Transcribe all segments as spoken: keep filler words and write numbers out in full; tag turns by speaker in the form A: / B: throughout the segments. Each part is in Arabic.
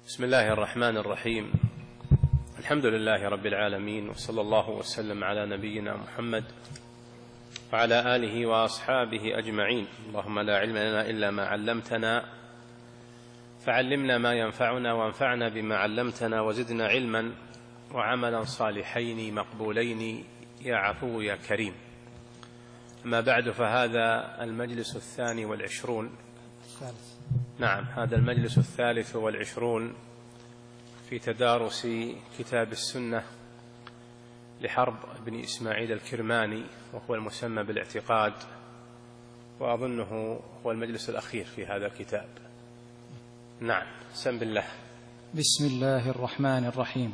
A: بسم الله الرحمن الرحيم. الحمد لله رب العالمين، وصلى الله وسلم على نبينا محمد وعلى آله وأصحابه أجمعين. اللهم لا علم لنا إلا ما علمتنا، فعلمنا ما ينفعنا وانفعنا بما علمتنا، وزدنا علما وعملا صالحين مقبولين يا عفو يا كريم. أما بعد، فهذا المجلس الثاني والعشرون الثالث. نعم، هذا المجلس الثالث والعشرون في تدارس كتاب السنة لحرب بن إسماعيل الكرماني، وهو المسمى بالاعتقاد، وأظنه هو المجلس الأخير في هذا الكتاب. نعم، سم بالله.
B: بسم الله الرحمن الرحيم.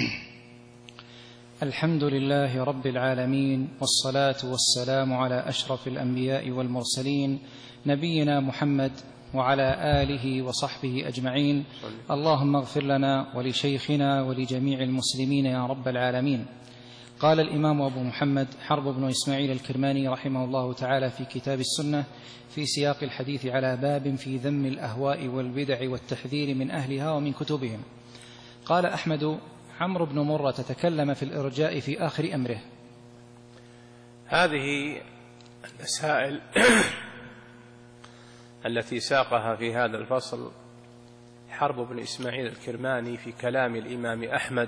B: الحمد لله رب العالمين، والصلاة والسلام على أشرف الأنبياء والمرسلين، نبينا محمد وعلى آله وصحبه أجمعين. اللهم اغفر لنا ولشيخنا ولجميع المسلمين يا رب العالمين. قال الإمام أبو محمد حرب بن إسماعيل الكرماني رحمه الله تعالى في كتاب السنة في سياق الحديث على باب في ذم الأهواء والبدع والتحذير من أهلها ومن كتبهم. قال أحمد: عمرو بن مرة تكلم في الإرجاء في آخر أمره.
A: هذه المسائل التي ساقها في هذا الفصل حرب بن إسماعيل الكرماني في كلام الإمام أحمد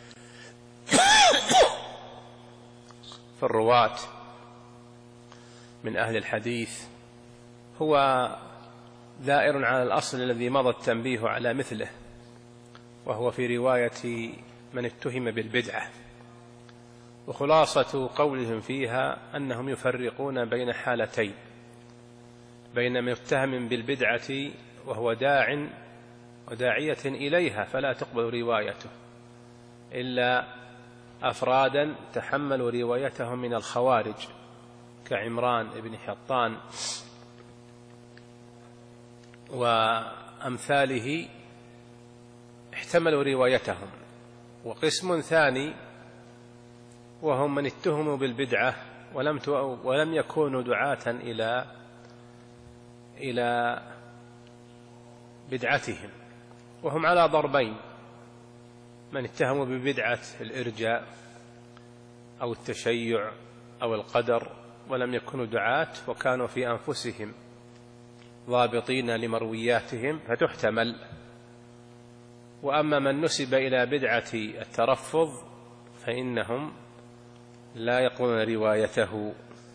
A: في الرواة من أهل الحديث، هو دائر على الأصل الذي مضى التنبيه على مثله، وهو في رواية من اتهم بالبدعة. وخلاصة قولهم فيها أنهم يفرقون بين حالتين: بين متهم بالبدعة وهو داع وداعية إليها فلا تقبل روايته إلا أفرادا تحملوا روايتهم من الخوارج كعمران بن حطان وأمثاله احتملوا روايتهم. وقسم ثاني وهم من اتهموا بالبدعة ولم ولم يكونوا دعاة إلى إلى بدعتهم، وهم على ضربين: من اتهموا ببدعة الإرجاء أو التشيع أو القدر ولم يكونوا دعاة وكانوا في أنفسهم ضابطين لمروياتهم فتحتمل. وأما من نسب إلى بدعة الترفض فإنهم لا يقبلون روايته.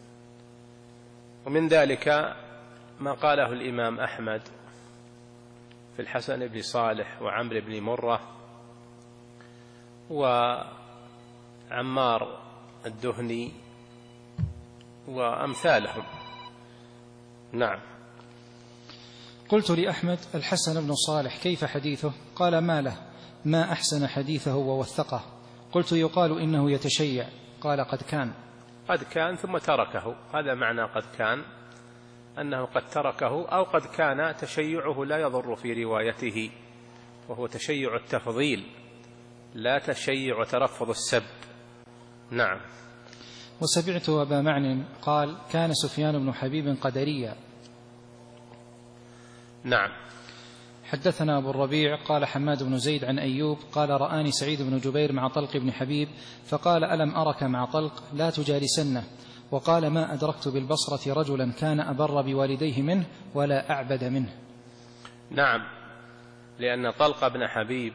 A: ومن ذلك ما قاله الإمام أحمد في الحسن بن صالح وعمرو بن مرة وعمار الدهني وأمثالهم. نعم.
B: قلت لأحمد: الحسن بن صالح كيف حديثه؟ قال: ما له، ما أحسن حديثه ووثقه. قلت: يقال إنه يتشيع. قال: قد كان
A: قد كان ثم تركه. هذا معنى قد كان، أنه قد تركه، أو قد كان تشيعه لا يضر في روايته، وهو تشيع التفضيل لا تشيع ترفض السب. نعم.
B: وسمعت أبا معن قال: كان سفيان بن حبيب قدريا.
A: نعم.
B: حدثنا أبو الربيع قال: حماد بن زيد عن أيوب قال: رآني سعيد بن جبير مع طلق بن حبيب فقال: ألم أرك مع طلق لا تجالسنه؟ وقال: ما أدركت بالبصرة رجلا كان أبر بوالديه منه ولا أعبد منه.
A: نعم، لأن طلق بن حبيب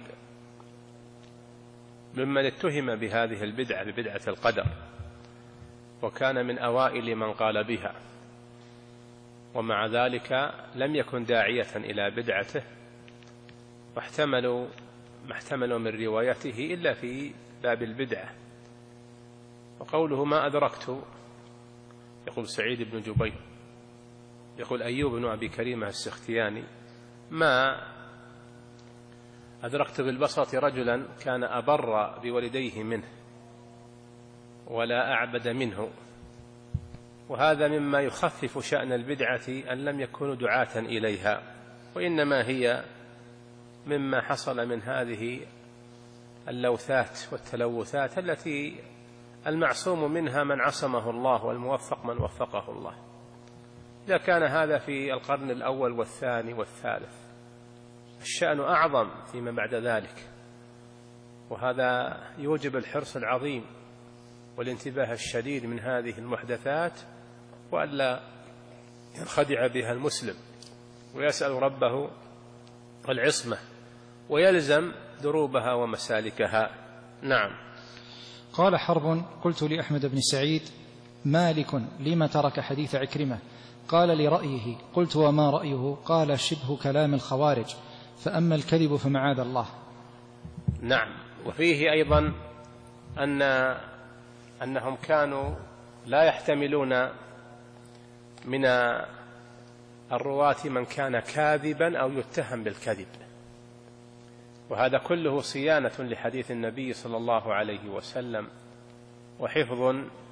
A: ممن اتهم بهذه البدعة ببدعة القدر، وكان من أوائل من قال بها، ومع ذلك لم يكن داعية إلى بدعته، واحتملوا ما احتملوا من روايته إلا في باب البدعة. وقوله ما أدركت، يقول سعيد بن جبير، يقول أيوب بن أبي كريمة السختياني: ما أدركت بالبصرة رجلا كان أبر بولديه منه ولا أعبد منه. وهذا مما يخفف شأن البدعة أن لم يكونوا دعاة إليها، وإنما هي مما حصل من هذه اللوثات والتلوثات التي المعصوم منها من عصمه الله، والموفق من وفقه الله. إذا كان هذا في القرن الأول والثاني والثالث الشأن أعظم فيما بعد ذلك، وهذا يوجب الحرص العظيم والانتباه الشديد من هذه المحدثات، وألا ينخدع بها المسلم، ويسأل ربه العصمة ويلزم دروبها ومسالكها. نعم.
B: قال حرب: قلت لأحمد بن سعيد: مالك لما ترك حديث عكرمة؟ قال: لرأيه. قلت: وما رأيه؟ قال: شبه كلام الخوارج، فأما الكذب فمعاذ الله.
A: نعم. وفيه أيضا أن أنهم كانوا لا يحتملون من الرواة من كان كاذبا أو يتهم بالكذب، وهذا كله صيانة لحديث النبي صلى الله عليه وسلم وحفظ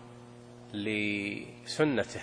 A: لسنته.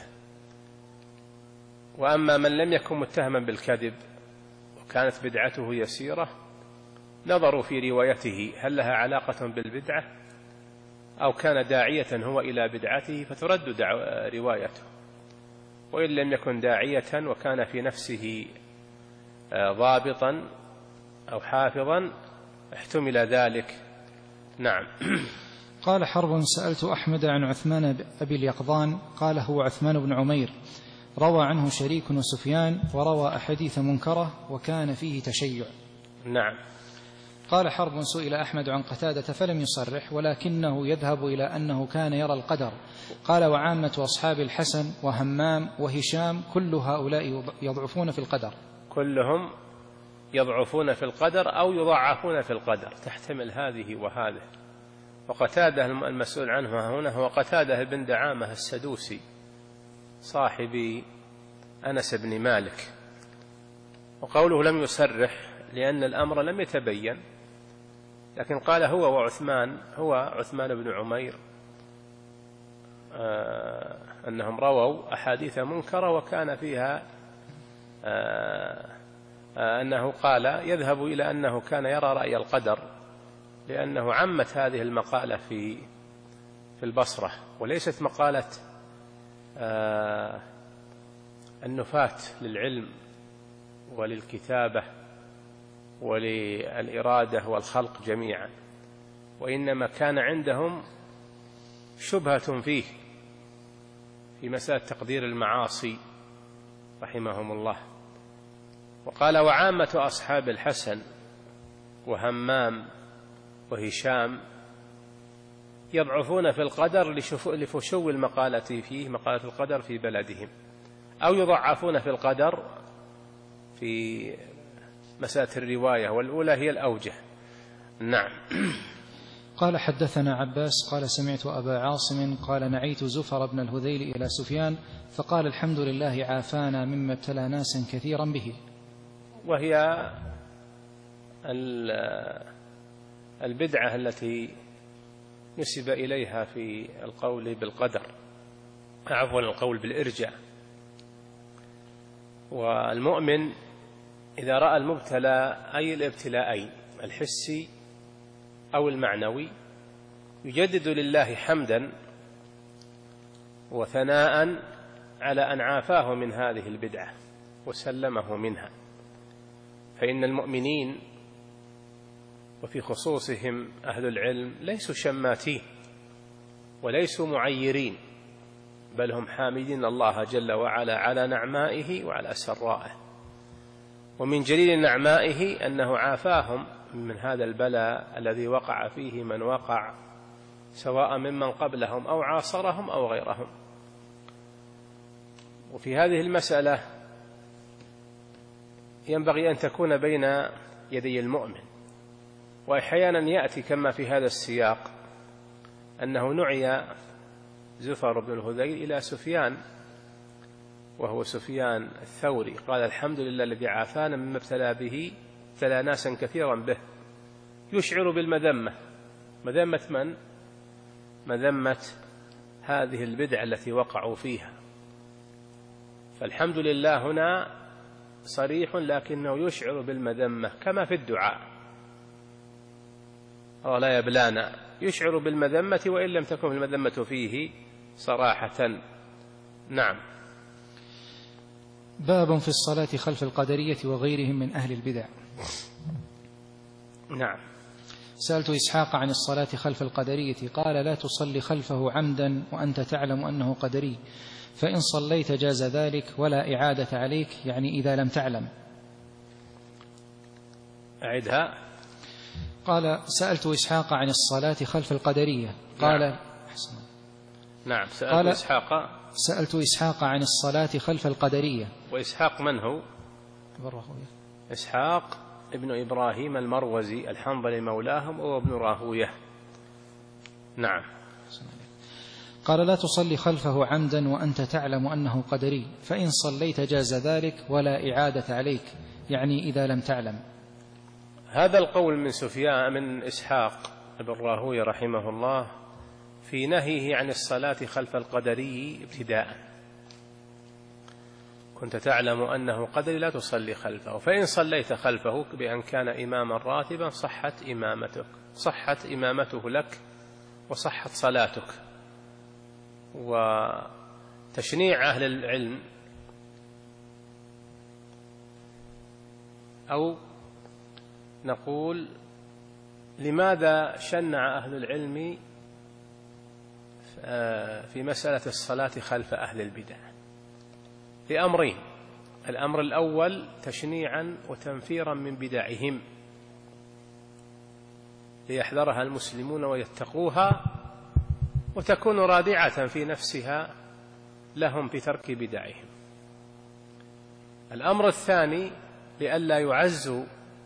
A: وأما من لم يكن متهما بالكذب وكانت بدعته يسيرة، نظروا في روايته هل لها علاقة بالبدعة أو كان داعية هو إلى بدعته فترد روايته، وإن لم يكن داعية وكان في نفسه ضابطا أو حافظا احتمل ذلك. نعم.
B: قال حرب: سألت أحمد عن عثمان أبي اليقظان، قال: هو عثمان بن عمير، روى عنه شريك وسفيان، وروى أحاديث منكرة وكان فيه تشيع.
A: نعم.
B: قال حرب: سئل أحمد عن قتادة فلم يصرح، ولكنه يذهب إلى أنه كان يرى القدر. قال: وعامة أصحاب الحسن وهمام وهشام كل هؤلاء يضعفون في القدر.
A: كلهم يضعفون في القدر أو يضعفون في القدر، تحتمل هذه وهذه. وقتادة المسؤول عنه هنا هو قتادة بن دعامة السدوسي صاحب أنس بن مالك. وقوله لم يصرح لأن الأمر لم يتبين، لكن قال هو وعثمان، هو عثمان بن عمير، آه أنهم رووا أحاديث منكرة وكان فيها آه آه أنه قال يذهب إلى أنه كان يرى رأي القدر، لأنه عمت هذه المقالة في في البصرة، وليست مقالة آه النفاة للعلم وللكتابة وللإرادة والخلق جميعا، وإنما كان عندهم شبهة فيه في مسألة تقدير المعاصي رحمهم الله. وقال: وعامة أصحاب الحسن وهمام وهشام يضعفون في القدر لفشو المقالة فيه، مقالة القدر في بلدهم، أو يضعفون في القدر في مسألة الرواية، والأولى هي الأوجه. نعم.
B: قال: حدثنا عباس قال: سمعت أبا عاصم قال: نعيت زفر بن الهذيل إلى سفيان فقال: الحمد لله عافانا مما ابتلى ناسا كثيرا به.
A: وهي البدعة التي نسب إليها في القول بالقدر، عفوا القول بالإرجاء. والمؤمن إذا رأى المبتلى أي الابتلاءين الحسي أو المعنوي يجدد لله حمدا وثناء على أن عافاه من هذه البدعة وسلمه منها، فإن المؤمنين وفي خصوصهم أهل العلم ليسوا شماتين وليسوا معيرين، بل هم حامدين الله جل وعلا على نعمائه وعلى سرائه. ومن جليل نعمائه أنه عافاهم من هذا البلاء الذي وقع فيه من وقع، سواء ممن قبلهم أو عاصرهم أو غيرهم. وفي هذه المسألة ينبغي أن تكون بين يدي المؤمن. وأحيانا يأتي كما في هذا السياق أنه نعي زفر بن الهذيل إلى سفيان وهو سفيان الثوري، قال: الحمد لله الذي عافانا مما ابتلى به ابتلى ناسا كثيرا به، يشعر بالمذمة. مذمة من؟ مذمة هذه البدعة التي وقعوا فيها. فالحمد لله هنا صريح لكنه يشعر بالمذمة كما في الدعاء: ولا يبلانا، يشعر بالمذمة وإن لم تكن المذمة فيه صراحة. نعم.
B: باب في الصلاة خلف القدرية وغيرهم من أهل البدع.
A: نعم.
B: سألت إسحاق عن الصلاة خلف القدرية قال لا تصلي خلفه عمدا وأنت تعلم أنه قدري، فإن صليت جاز ذلك ولا إعادة عليك، يعني إذا لم تعلم.
A: أعدها.
B: قال سألت إسحاق عن الصلاة خلف القدرية قال
A: نعم, نعم. سألت
B: قال
A: إسحاق
B: سألت إسحاق عن الصلاة خلف القدرية.
A: وإسحاق من هو؟ إسحاق ابن إبراهيم المروزي الحنظلي مولاهم وابن راهويه. نعم.
B: قال لا تصلي خلفه عمدا وأنت تعلم أنه قدري، فإن صليت جاز ذلك ولا إعادة عليك، يعني إذا لم تعلم.
A: هذا القول من سفيان من إسحاق ابن راهويه رحمه الله في نهيه عن الصلاة خلف القدري ابتداء. كنت تعلم أنه قدري لا تصلي خلفه، فإن صليت خلفه بأن كان إماما راتبا صحت إمامتك، صحت إمامته لك وصحت صلاتك. وتشنيع أهل العلم أو نقول لماذا شنع أهل العلم في مسألة الصلاة خلف أهل البدع؟ لأمرين: الأمر الأول تشنيعا وتنفيرا من بدعهم ليحذرها المسلمون ويتقوها وتكون رادعة في نفسها لهم بترك بدعهم. الأمر الثاني لئلا يعزوا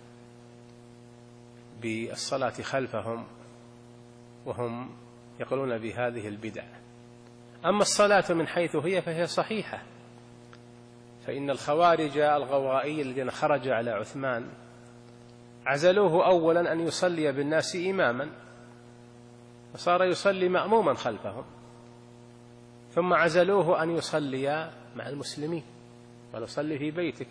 A: بالصلاة خلفهم وهم يقولون بهذه البدع. أما الصلاة من حيث هي فهي صحيحة، فإن الخوارج الغوائي الذين خرج على عثمان عزلوه أولا أن يصلي بالناس إماما، فصار يصلي مأموما خلفهم، ثم عزلوه أن يصلي مع المسلمين، قالوا صلي في بيتك.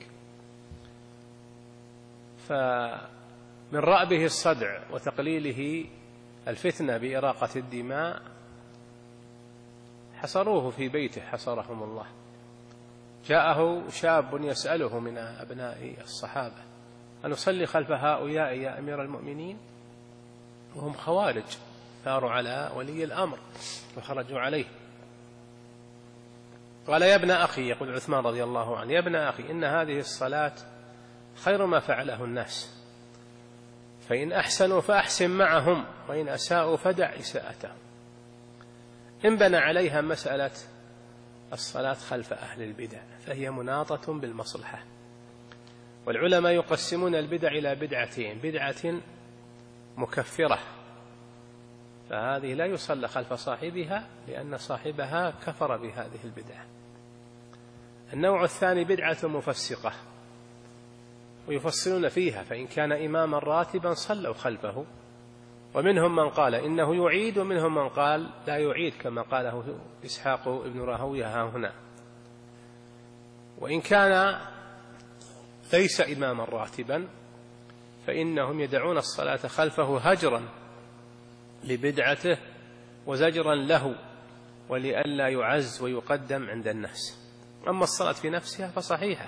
A: فمن رأبه الصدع وتقليله الفتنة بإراقة الدماء حصروه في بيته حصرهم الله. جاءه شاب يسأله من أبناء الصحابة: أن نصلي خلف هؤلاء يا أمير المؤمنين؟ وهم خوارج ثاروا على ولي الأمر وخرجوا عليه. قال: يا ابن أخي، يقول عثمان رضي الله عنه: يا ابن أخي، إن هذه الصلاة خير ما فعله الناس، فإن أحسنوا فأحسن معهم، وإن أساءوا فدع إساءتهم. إن بنى عليها مسألة الصلاة خلف أهل البدع فهي مناطة بالمصلحة. والعلماء يقسمون البدع إلى بدعتين: بدعة مكفرة، فهذه لا يصلى خلف صاحبها لأن صاحبها كفر بهذه البدعة. النوع الثاني بدعة مفسقة، ويفصلون فيها، فإن كان إماما راتبا صلوا خلفه، ومنهم من قال إنه يعيد، ومنهم من قال لا يعيد كما قاله إسحاق ابن راهويه ها هنا. وإن كان ليس إماما راتبا فإنهم يدعون الصلاة خلفه هجرا لبدعته وزجرا له ولئلا يعز ويقدم عند الناس. أما الصلاة في نفسها فصحيحة.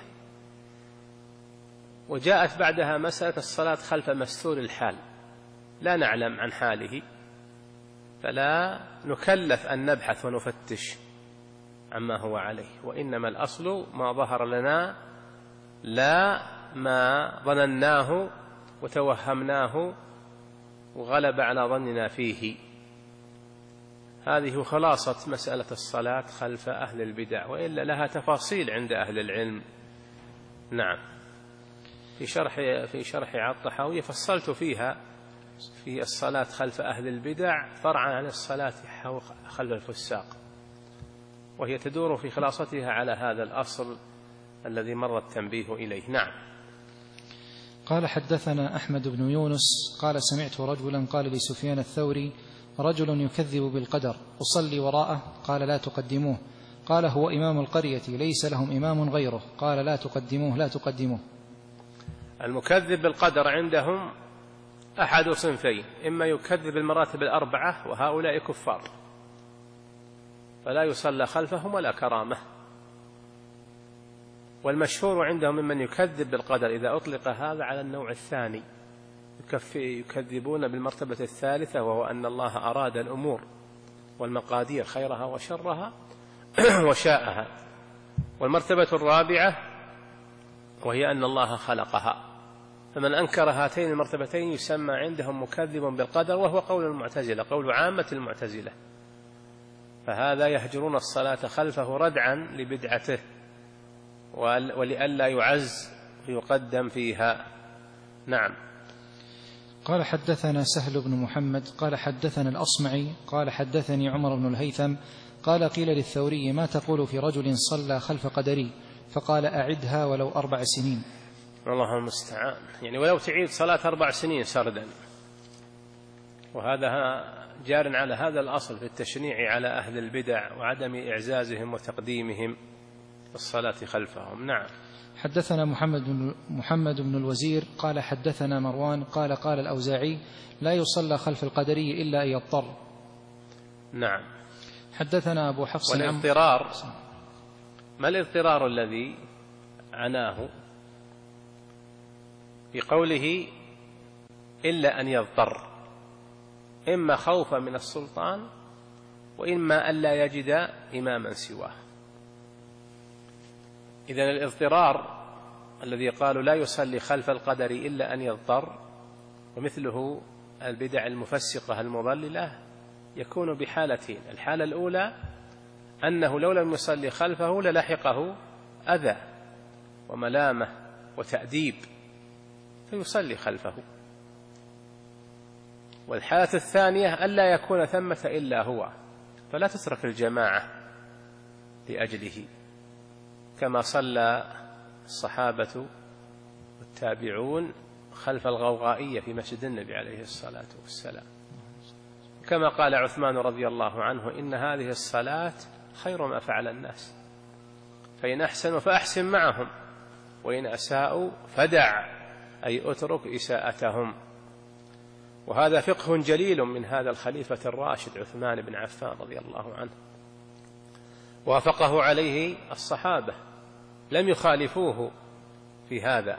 A: وجاءت بعدها مسألة الصلاة خلف مستور الحال، لا نعلم عن حاله، فلا نكلف أن نبحث ونفتش عما هو عليه، وإنما الأصل ما ظهر لنا لا ما ظنناه وتوهمناه وغلب على ظننا فيه. هذه خلاصة مسألة الصلاة خلف أهل البدع، وإلا لها تفاصيل عند أهل العلم. نعم. في شرح في شرح الطحاوية فصلت فيها في الصلاة خلف أهل البدع فرعا عن الصلاة خلف الفساق، وهي تدور في خلاصتها على هذا الأصل الذي مر التنبيه إليه. نعم.
B: قال: حدثنا أحمد بن يونس قال: سمعت رجلا قال لسفيان الثوري: رجل يكذب بالقدر أصلي وراءه؟ قال: لا تقدموه. قال: هو إمام القرية ليس لهم إمام غيره. قال: لا تقدموه لا تقدموه.
A: المكذب بالقدر عندهم أحد صنفين: إما يكذب المراتب الأربعة وهؤلاء كفار فلا يصلى خلفهم ولا كرامة، والمشهور عندهم ممن يكذب بالقدر إذا أطلق هذا على النوع الثاني، يكذبون بالمرتبة الثالثة، وهو أن الله أراد الأمور والمقادير خيرها وشرها وشاءها. والمرتبة الرابعة وهي أن الله خلقها، فمن أنكر هاتين المرتبتين يسمى عندهم مكذب بالقدر، وهو قول المعتزلة، قول عامة المعتزلة، فهذا يهجرون الصلاة خلفه ردعا لبدعته ولئلا يعز ويقدم فيها. نعم.
B: قال حدثنا سهل بن محمد قال حدثنا الأصمعي قال حدثني عمر بن الهيثم قال قيل للثوري ما تقول في رجل صلى خلف قدري؟ فقال أعدها ولو أربع سنين.
A: الله المستعان، يعني ولو تعيد صلاة أربع سنين سردا. وهذا جار على هذا الأصل في التشنيع على أهل البدع وعدم إعزازهم وتقديمهم الصلاة خلفهم. نعم.
B: حدثنا محمد بن, محمد بن الوزير قال حدثنا مروان قال قال الأوزاعي لا يصلى خلف القدري إلا أن يضطر.
A: نعم.
B: حدثنا أبو حفص.
A: والاضطرار، ما الاضطرار الذي عناه في قوله إلا أن يضطر؟ إما خوفا من السلطان وإما ألا يجد إماما سواه. إذن الاضطرار الذي قالوا لا يصلي خلف القدر إلا أن يضطر، ومثله البدع المفسقة المضللة، يكون بحالتين: الحالة الأولى أنه لو لم يصلي خلفه للحقه أذى وملامة وتأديب فيصلي خلفه. والحالة الثانية ألا يكون ثمة إلا هو، فلا تترك الجماعة لأجله، كما صلى الصحابة والتابعون خلف الغوغائية في مسجد النبي عليه الصلاة والسلام، كما قال عثمان رضي الله عنه إن هذه الصلاة خير ما فعل الناس، فإن أحسنوا فأحسن معهم وإن أساءوا فدع، أي أترك إساءتهم. وهذا فقه جليل من هذا الخليفة الراشد عثمان بن عفان رضي الله عنه، وافقه عليه الصحابة لم يخالفوه في هذا.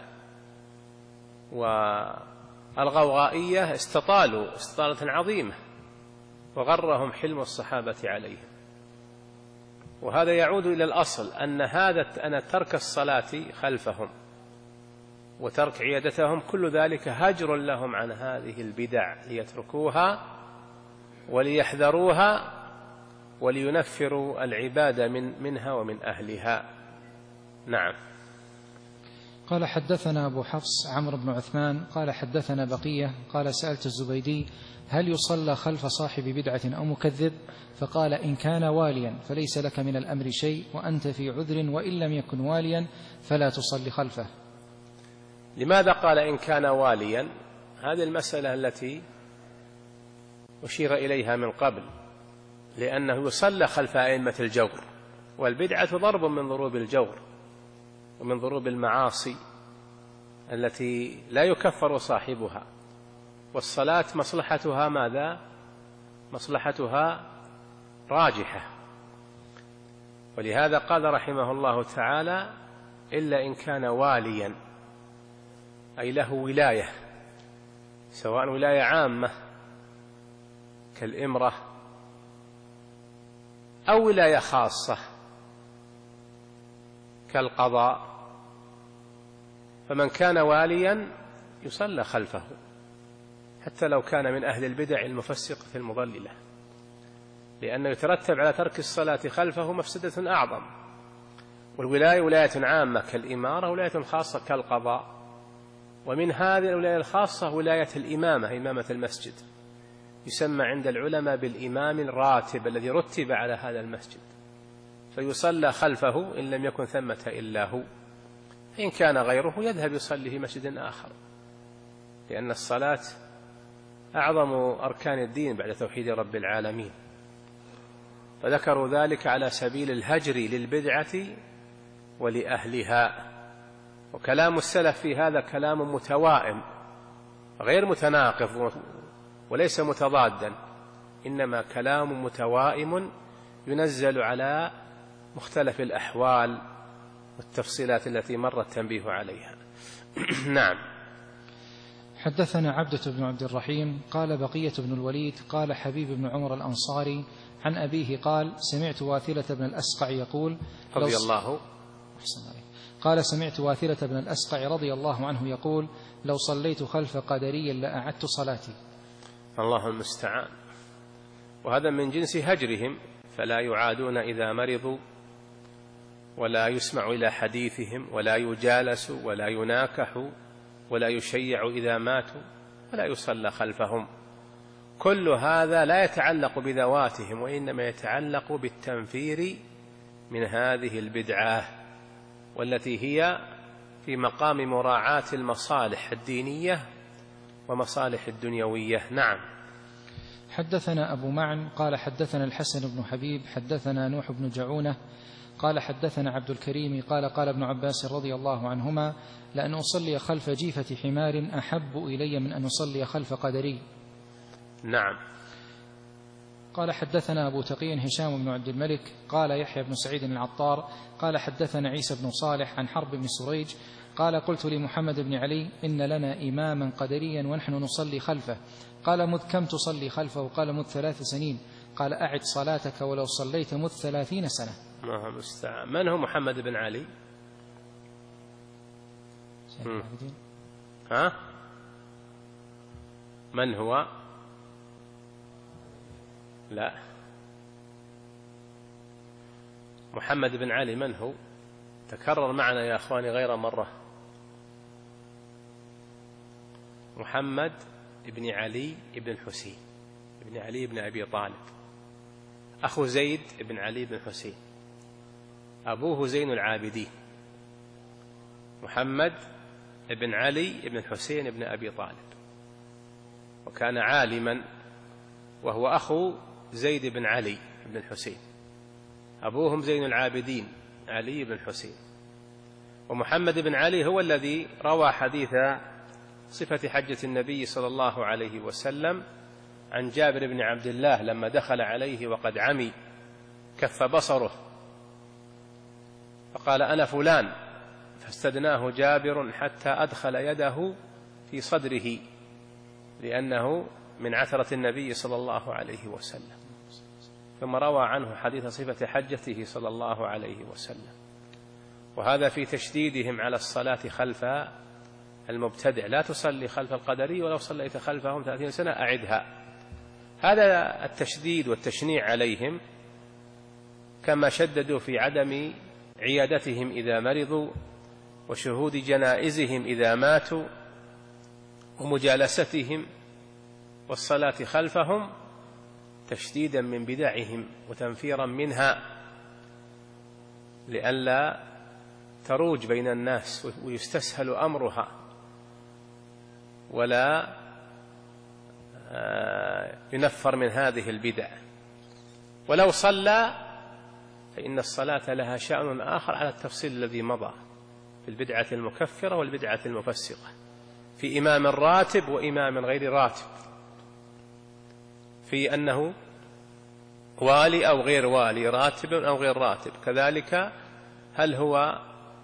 A: والغوغائية استطالوا استطالة عظيمة وغرهم حلم الصحابة عليهم. وهذا يعود إلى الأصل أن هذا أن ترك الصلاة خلفهم وترك عيادتهم كل ذلك هجر لهم عن هذه البدع ليتركوها وليحذروها ولينفروا العبادة من منها ومن أهلها. نعم.
B: قال حدثنا أبو حفص عمرو بن عثمان قال حدثنا بقية قال سألت الزبيدي هل يصلى خلف صاحب بدعة أو مكذب؟ فقال إن كان واليا فليس لك من الأمر شيء وأنت في عذر، وإن لم يكن واليا فلا تصلي خلفه.
A: لماذا قال إن كان واليا؟ هذه المسألة التي أشير إليها من قبل، لأنه يصلى خلف أئمة الجور، والبدعة ضرب من ضروب الجور ومن ضروب المعاصي التي لا يكفر صاحبها، والصلاة مصلحتها ماذا؟ مصلحتها راجحة. ولهذا قال رحمه الله تعالى إلا إن كان واليا، أي له ولاية، سواء ولاية عامة كالإمرة أو ولاية خاصة كالقضاء، فمن كان واليا يصلى خلفه حتى لو كان من أهل البدع المفسقة المضللة، لأنه يترتب على ترك الصلاة خلفه مفسدة أعظم. والولاية ولاية عامة كالإمارة، ولاية خاصة كالقضاء، ومن هذه الولاية الخاصة ولاية الإمامة، إمامة المسجد، يسمى عند العلماء بالإمام الراتب الذي رتب على هذا المسجد، فيصلى خلفه إن لم يكن ثمة إلا هو. إن كان غيره يذهب يصلي في مسجد آخر، لأن الصلاة أعظم أركان الدين بعد توحيد رب العالمين. فذكروا ذلك على سبيل الهجر للبدعة ولأهلها. وكلام السلف في هذا كلام متوائم غير متناقض وليس متضادا، إنما كلام متوائم ينزل على مختلف الأحوال والتفصيلات التي مر التنبيه عليها. نعم.
B: حدثنا عبدة بن عبد الرحيم قال بقية بن الوليد قال حبيب بن عمر الأنصاري عن أبيه قال سمعت واثلة بن الأسقع يقول
A: رضي الله
B: قال سمعت واثلة بن الأسقع رضي الله عنه يقول لو صليت خلف قدري لأعدت صلاتي.
A: الله المستعان. وهذا من جنس هجرهم، فلا يعادون إذا مرضوا، ولا يسمع إلى حديثهم، ولا يجالس، ولا يناكح، ولا يشيع إذا ماتوا، ولا يصلى خلفهم. كل هذا لا يتعلق بذواتهم، وإنما يتعلق بالتنفير من هذه البدعة، والتي هي في مقام مراعاة المصالح الدينية ومصالح الدنيوية. نعم.
B: حدثنا أبو معن قال حدثنا الحسن بن حبيب حدثنا نوح بن جعونة قال حدثنا عبد الكريم قال قال ابن عباس رضي الله عنهما لأن أصلي خلف جيفة حمار أحب إلي من أن أصلي خلف قدري.
A: نعم.
B: قال حدثنا أبو تقي هشام بن عبد الملك قال يحيى بن سعيد العطار قال حدثنا عيسى بن صالح عن حرب بن سريج قال قلت لمحمد بن علي إن لنا إماما قدريا ونحن نصلي خلفه. قال مذ كم تصلي خلفه؟ قال مذ ثلاث سنين. قال أعد صلاتك ولو صليت مذ ثلاثين سنة.
A: الله المستعان. من هو محمد بن علي؟ ها؟ من هو؟ لا، محمد بن علي من هو؟ تكرر معنا يا أخواني غير مرة. محمد بن علي بن الحسين بن علي بن أبي طالب، أخو زيد بن علي بن الحسين، أبوه زين العابدين، محمد بن علي بن الحسين بن أبي طالب، وكان عالما، وهو أخو زيد بن علي بن الحسين، أبوهم زين العابدين علي بن الحسين. ومحمد بن علي هو الذي روى حديث صفة حجة النبي صلى الله عليه وسلم عن جابر بن عبد الله لما دخل عليه وقد عمي كف بصره فقال أنا فلان، فاستدناه جابر حتى أدخل يده في صدره لأنه من عثرة النبي صلى الله عليه وسلم. ثم روى عنه حديث صفة حجته صلى الله عليه وسلم، وهذا في تشديدهم على الصلاة خلف المبتدع. لا تصلي خلف القدري ولو صليت خلفهم ثلاثين سنة أعدها. هذا التشديد والتشنيع عليهم، كما شددوا في عدم عيادتهم إذا مرضوا، وشهود جنائزهم إذا ماتوا، ومجالستهم والصلاة خلفهم، تشديدا من بدعهم وتنفيرا منها لئلا تروج بين الناس ويستسهل أمرها ولا ينفر من هذه البدع. ولو صلى فإن الصلاة لها شأن آخر على التفصيل الذي مضى في البدعة المكفرة والبدعة المفسقة، في إمام راتب وإمام غير راتب، في أنه والي أو غير والي، راتب أو غير راتب، كذلك هل هو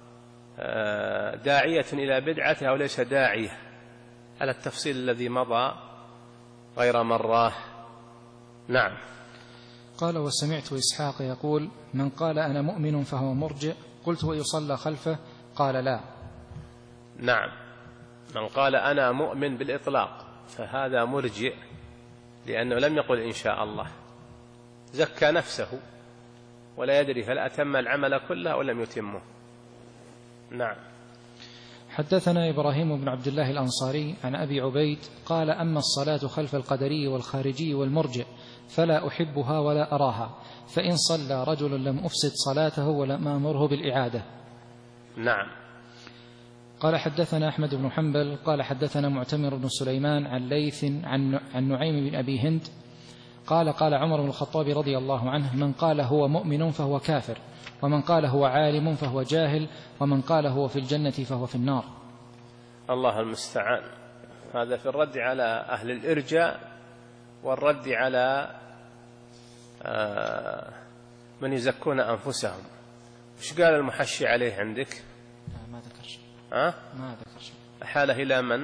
A: داعية إلى بدعته أو ليس داعية، على التفصيل الذي مضى غير مرة. نعم.
B: قال وسمعت إسحاق يقول من قال أنا مؤمن فهو مرجئ. قلت ويصلى خلفه؟ قال لا.
A: نعم، من قال أنا مؤمن بالإطلاق فهذا مرجئ، لأنه لم يقل إن شاء الله، زكى نفسه ولا يدري هل أتم العمل كله أو لم يتمه. نعم.
B: حدثنا إبراهيم بن عبد الله الأنصاري عن أبي عبيد قال أما الصلاة خلف القدري والخارجي والمرجئ فلا أحبها ولا أراها، فإن صلى رجل لم أفسد صلاته ولم أمره بالإعادة.
A: نعم.
B: قال حدثنا أحمد بن حنبل قال حدثنا معتمر بن سليمان عن ليث عن, عن نعيم بن أبي هند قال قال عمر بن الخطاب رضي الله عنه من قال هو مؤمن فهو كافر، ومن قال هو عالم فهو جاهل، ومن قال هو في الجنة فهو في النار.
A: الله المستعان. هذا في الرد على أهل الإرجاء والرد على من يزكون أنفسهم. إيش قال المحشي عليه عندك؟
B: ما ذكر شيء.
A: ها؟
B: ما ذكر شيء.
A: أحاله إلى من؟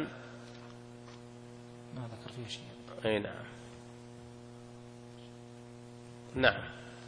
B: ما ذكر فيه شيء.
A: أي نعم. نعم.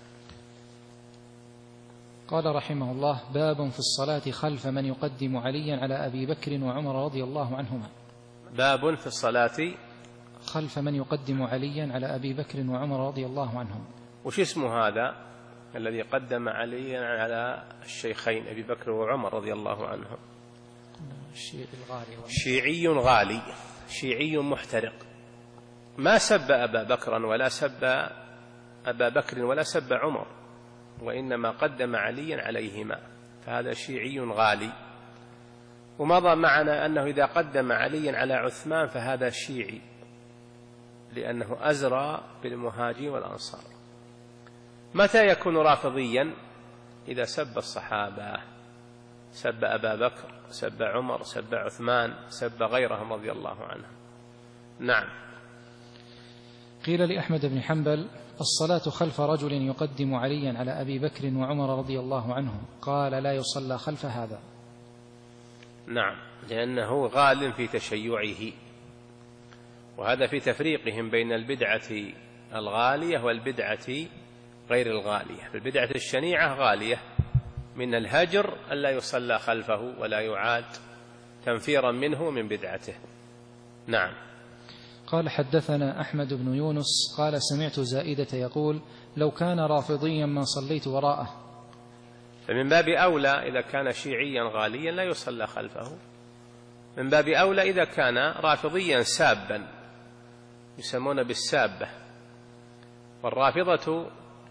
B: قال رحمه الله: باب في الصلاة خلف من يقدم عليا على أبي بكر وعمر رضي الله عنهما.
A: باب في الصلاة
B: خلف من يقدم عليا على أبي بكر وعمر رضي الله عنهم.
A: وش اسمه هذا الذي قدم عليا على الشيخين أبي بكر وعمر رضي الله عنهم؟
B: الشيعي الغالي.
A: شيعي غالي، شيعي محترق، ما سب أبا بكر ولا سب أبا بكر ولا سب عمر، وإنما قدم عليا عليهما، فهذا شيعي غالي. ومضى معنا أنه إذا قدم عليا على عثمان فهذا شيعي، لأنه أزرى بالمهاجرين والأنصار. متى يكون رافضيا؟ إذا سب الصحابة، سب أبا بكر، سب عمر، سب عثمان، سب غيرهم رضي الله عنهم. نعم.
B: قيل لأحمد بن حنبل: الصلاة خلف رجل يقدم عليا على أبي بكر وعمر رضي الله عنهم، قال: لا يصلى خلف هذا.
A: نعم، لأنه غال في تشيعه، وهذا في تفريقهم بين البدعة الغالية والبدعة غير الغالية. البدعة الشنيعة غالية، من الهجر ألا يصلى خلفه ولا يعاد تنفيرا منه من بدعته. نعم.
B: قال: حدثنا أحمد بن يونس قال: سمعت زائدة يقول: لو كان رافضيا ما صليت وراءه.
A: فمن باب أولى إذا كان شيعيا غاليا لا يصلى خلفه، من باب أولى إذا كان رافضيا سابا، يسمون بالسابة. والرافضة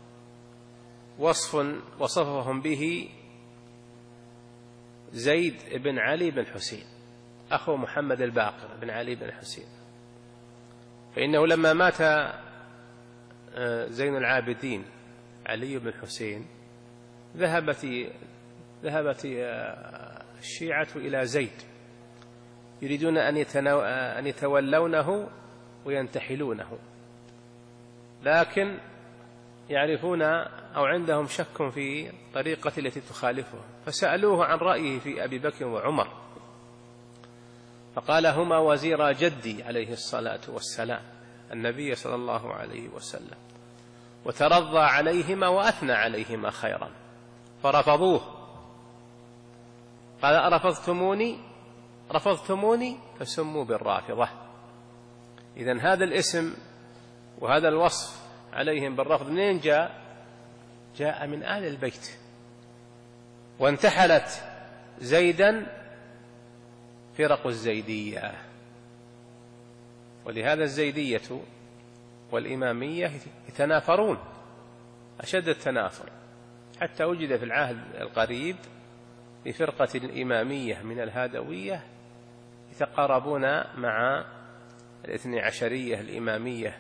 A: وصف وصفهم به زيد بن علي بن حسين أخو محمد الباقر بن علي بن حسين، فإنه لما مات زين العابدين علي بن حسين ذهبت ذهبت الشيعة إلى زيد يريدون أن يتولونه وينتحلونه، لكن يعرفون أو عندهم شك في طريقة التي تخالفه، فسألوه عن رأيه في أبي بكر وعمر، فقال: هما وزيرا جدي عليه الصلاة والسلام النبي صلى الله عليه وسلم، وترضى عليهما وأثنى عليهما خيرا، فرفضوه. قال: أرفضتموني رفضتموني فسموا بالرافضة. إذن هذا الاسم وهذا الوصف عليهم بالرفض منين جاء؟ جاء من آل البيت، وانتحلت زيدا فرق الزيدية، ولهذا الزيدية والإمامية يتنافرون أشد التنافر، حتى وجد في العهد القريب في فرقة الإمامية من الهادوية يتقاربون مع الاثني عشرية الإمامية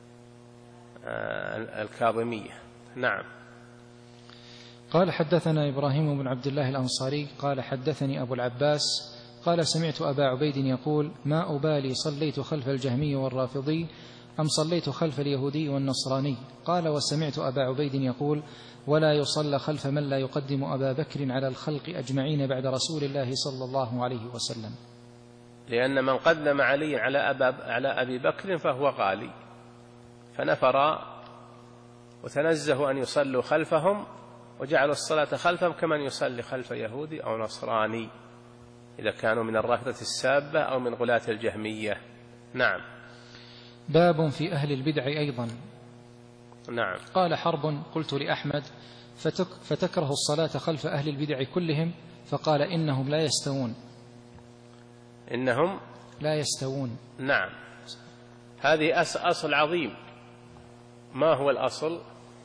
A: الكاظمية. نعم.
B: قال: حدثنا إبراهيم بن عبد الله الأنصاري قال: حدثني أبو العباس قال: سمعت أبا عبيد يقول: ما أبالي صليت خلف الجهمي والرافضي أم صليت خلف اليهودي والنصراني. قال: وسمعت أبا عبيد يقول: ولا يصلى خلف من لا يقدم أبا بكر على الخلق أجمعين بعد رسول الله صلى الله عليه وسلم،
A: لأن من قدم علي على, على أبي بكر فهو غالي، فنفر وتنزهوا أن يصلوا خلفهم، وجعلوا الصلاة خلفهم كمن يصلي خلف يهودي أو نصراني إذا كانوا من الرافضة السابة أو من غلاة الجهمية. نعم.
B: باب في أهل البدع أيضا.
A: نعم.
B: قال حرب: قلت لأحمد: فتك فتكره الصلاة خلف أهل البدع كلهم؟ فقال: إنهم لا يستوون.
A: إنهم
B: لا يستوون.
A: نعم. هذه أصل عظيم. ما هو الأصل؟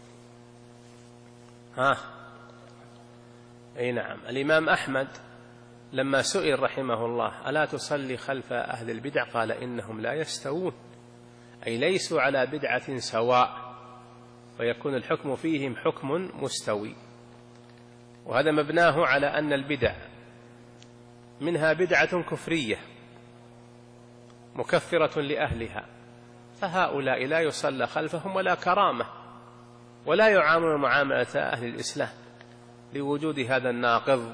A: ها أي نعم. الإمام أحمد لما سئل رحمه الله: ألا تصلي خلف أهل البدع؟ قال: إنهم لا يستوون، أي ليسوا على بدعة سواء، ويكون الحكم فيهم حكم مستوي. وهذا مبناه على أن البدع منها بدعة كفرية مكفرة لأهلها، فهؤلاء لا يصلى خلفهم ولا كرامة، ولا يعاملون معاملة أهل الإسلام، لوجود هذا الناقض.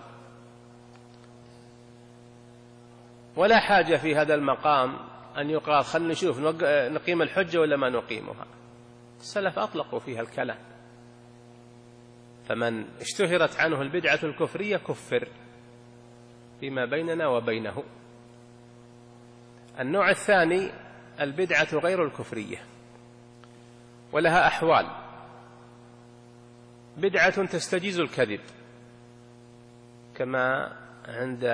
A: ولا حاجة في هذا المقام أن يقال خلنا نشوف نقيم الحجة ولا ما نقيمها. السلف أطلقوا فيها الكلام، فمن اشتهرت عنه البدعة الكفرية كفر فيما بيننا وبينه. النوع الثاني البدعة غير الكفرية، ولها أحوال. بدعة تستجيز الكذب كما عند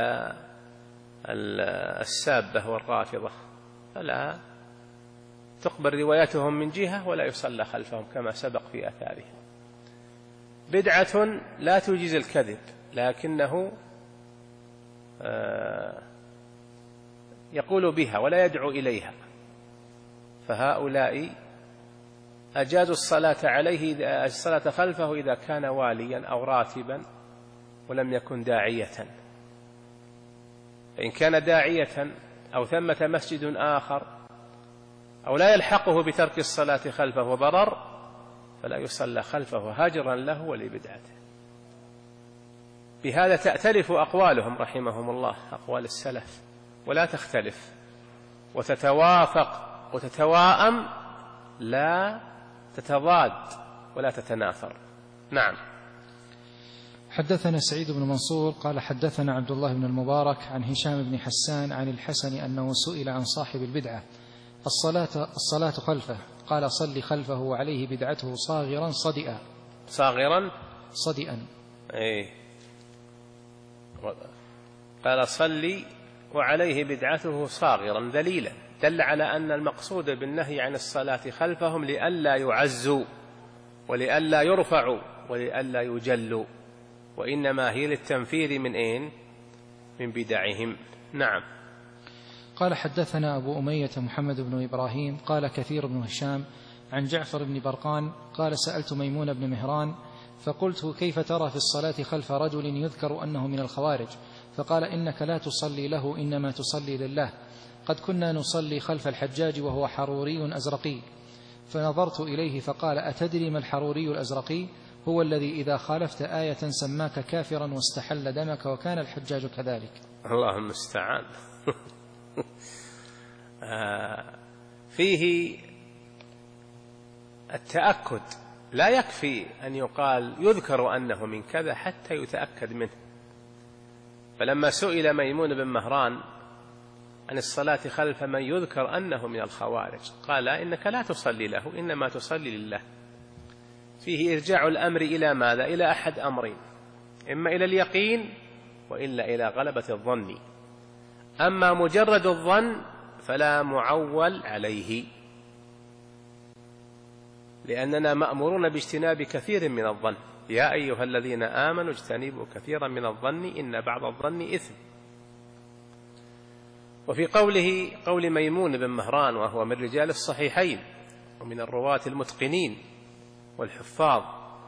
A: السابة والرافضة، فلا تقبل رواياتهم من جهة ولا يصلى خلفهم كما سبق في آثارهم. بدعة لا تجيز الكذب لكنه يقول بها ولا يدعو إليها، فهؤلاء أجازوا الصلاة عليه الصلاة خلفه إذا كان واليا أو راتبا ولم يكن داعية. فإن كان داعية أو ثمة مسجد آخر أو لا يلحقه بترك الصلاة خلفه ضرر فلا يصلى خلفه هاجرا له ولبدعته. بهذا تأتلف أقوالهم رحمهم الله، أقوال السلف، ولا تختلف وتتوافق وتتواءم، لا تتضاد ولا تتنافر. نعم.
B: حدثنا سعيد بن منصور قال حدثنا عبد الله بن المبارك عن هشام بن حسان عن الحسن أنه سئل عن صاحب البدعة الصلاة, الصلاة خلفه قال صلي خلفه وعليه بدعته صاغرا صدئا.
A: صاغرا
B: صدئا
A: ايه. قال صلي وعليه بدعته صاغرا دليلا دل على أن المقصود بالنهي عن الصلاة خلفهم لئلا يعزوا ولئلا يرفعوا ولئلا يجلوا، وإنما هي للتنفير من أين؟ من بدعهم. نعم.
B: قال حدثنا أبو أمية محمد بن إبراهيم قال كثير بن هشام عن جعفر بن برقان قال سألت ميمون بن مهران فقلت كيف ترى في الصلاة خلف رجل يذكر أنه من الخوارج؟ فقال إنك لا تصلي له إنما تصلي لله، قد كنا نصلي خلف الحجاج وهو حروري أزرقي. فنظرت إليه فقال أتدري ما الحروري الأزرقي؟ هو الذي إذا خالفت آية سماك كافرا واستحل دمك وكان الحجاج كذلك.
A: الله المستعان. فيه التأكد، لا يكفي أن يقال يذكر أنه من كذا حتى يتأكد منه. فلما سئل ميمون بن مهران عن الصلاة خلف من يذكر أنه من الخوارج قال إنك لا تصلي له إنما تصلي لله. فيه إرجاع الأمر إلى ماذا؟ إلى أحد أمرين، إما إلى اليقين وإلا إلى غلبة الظن. أما مجرد الظن فلا معول عليه، لأننا مأمورون باجتناب كثير من الظن. يا أيها الذين آمنوا اجتنبوا كثيرا من الظن إن بعض الظن إثم. وفي قوله قول ميمون بن مهران وهو من رجال الصحيحين ومن الرواة المتقنين والحفاظ،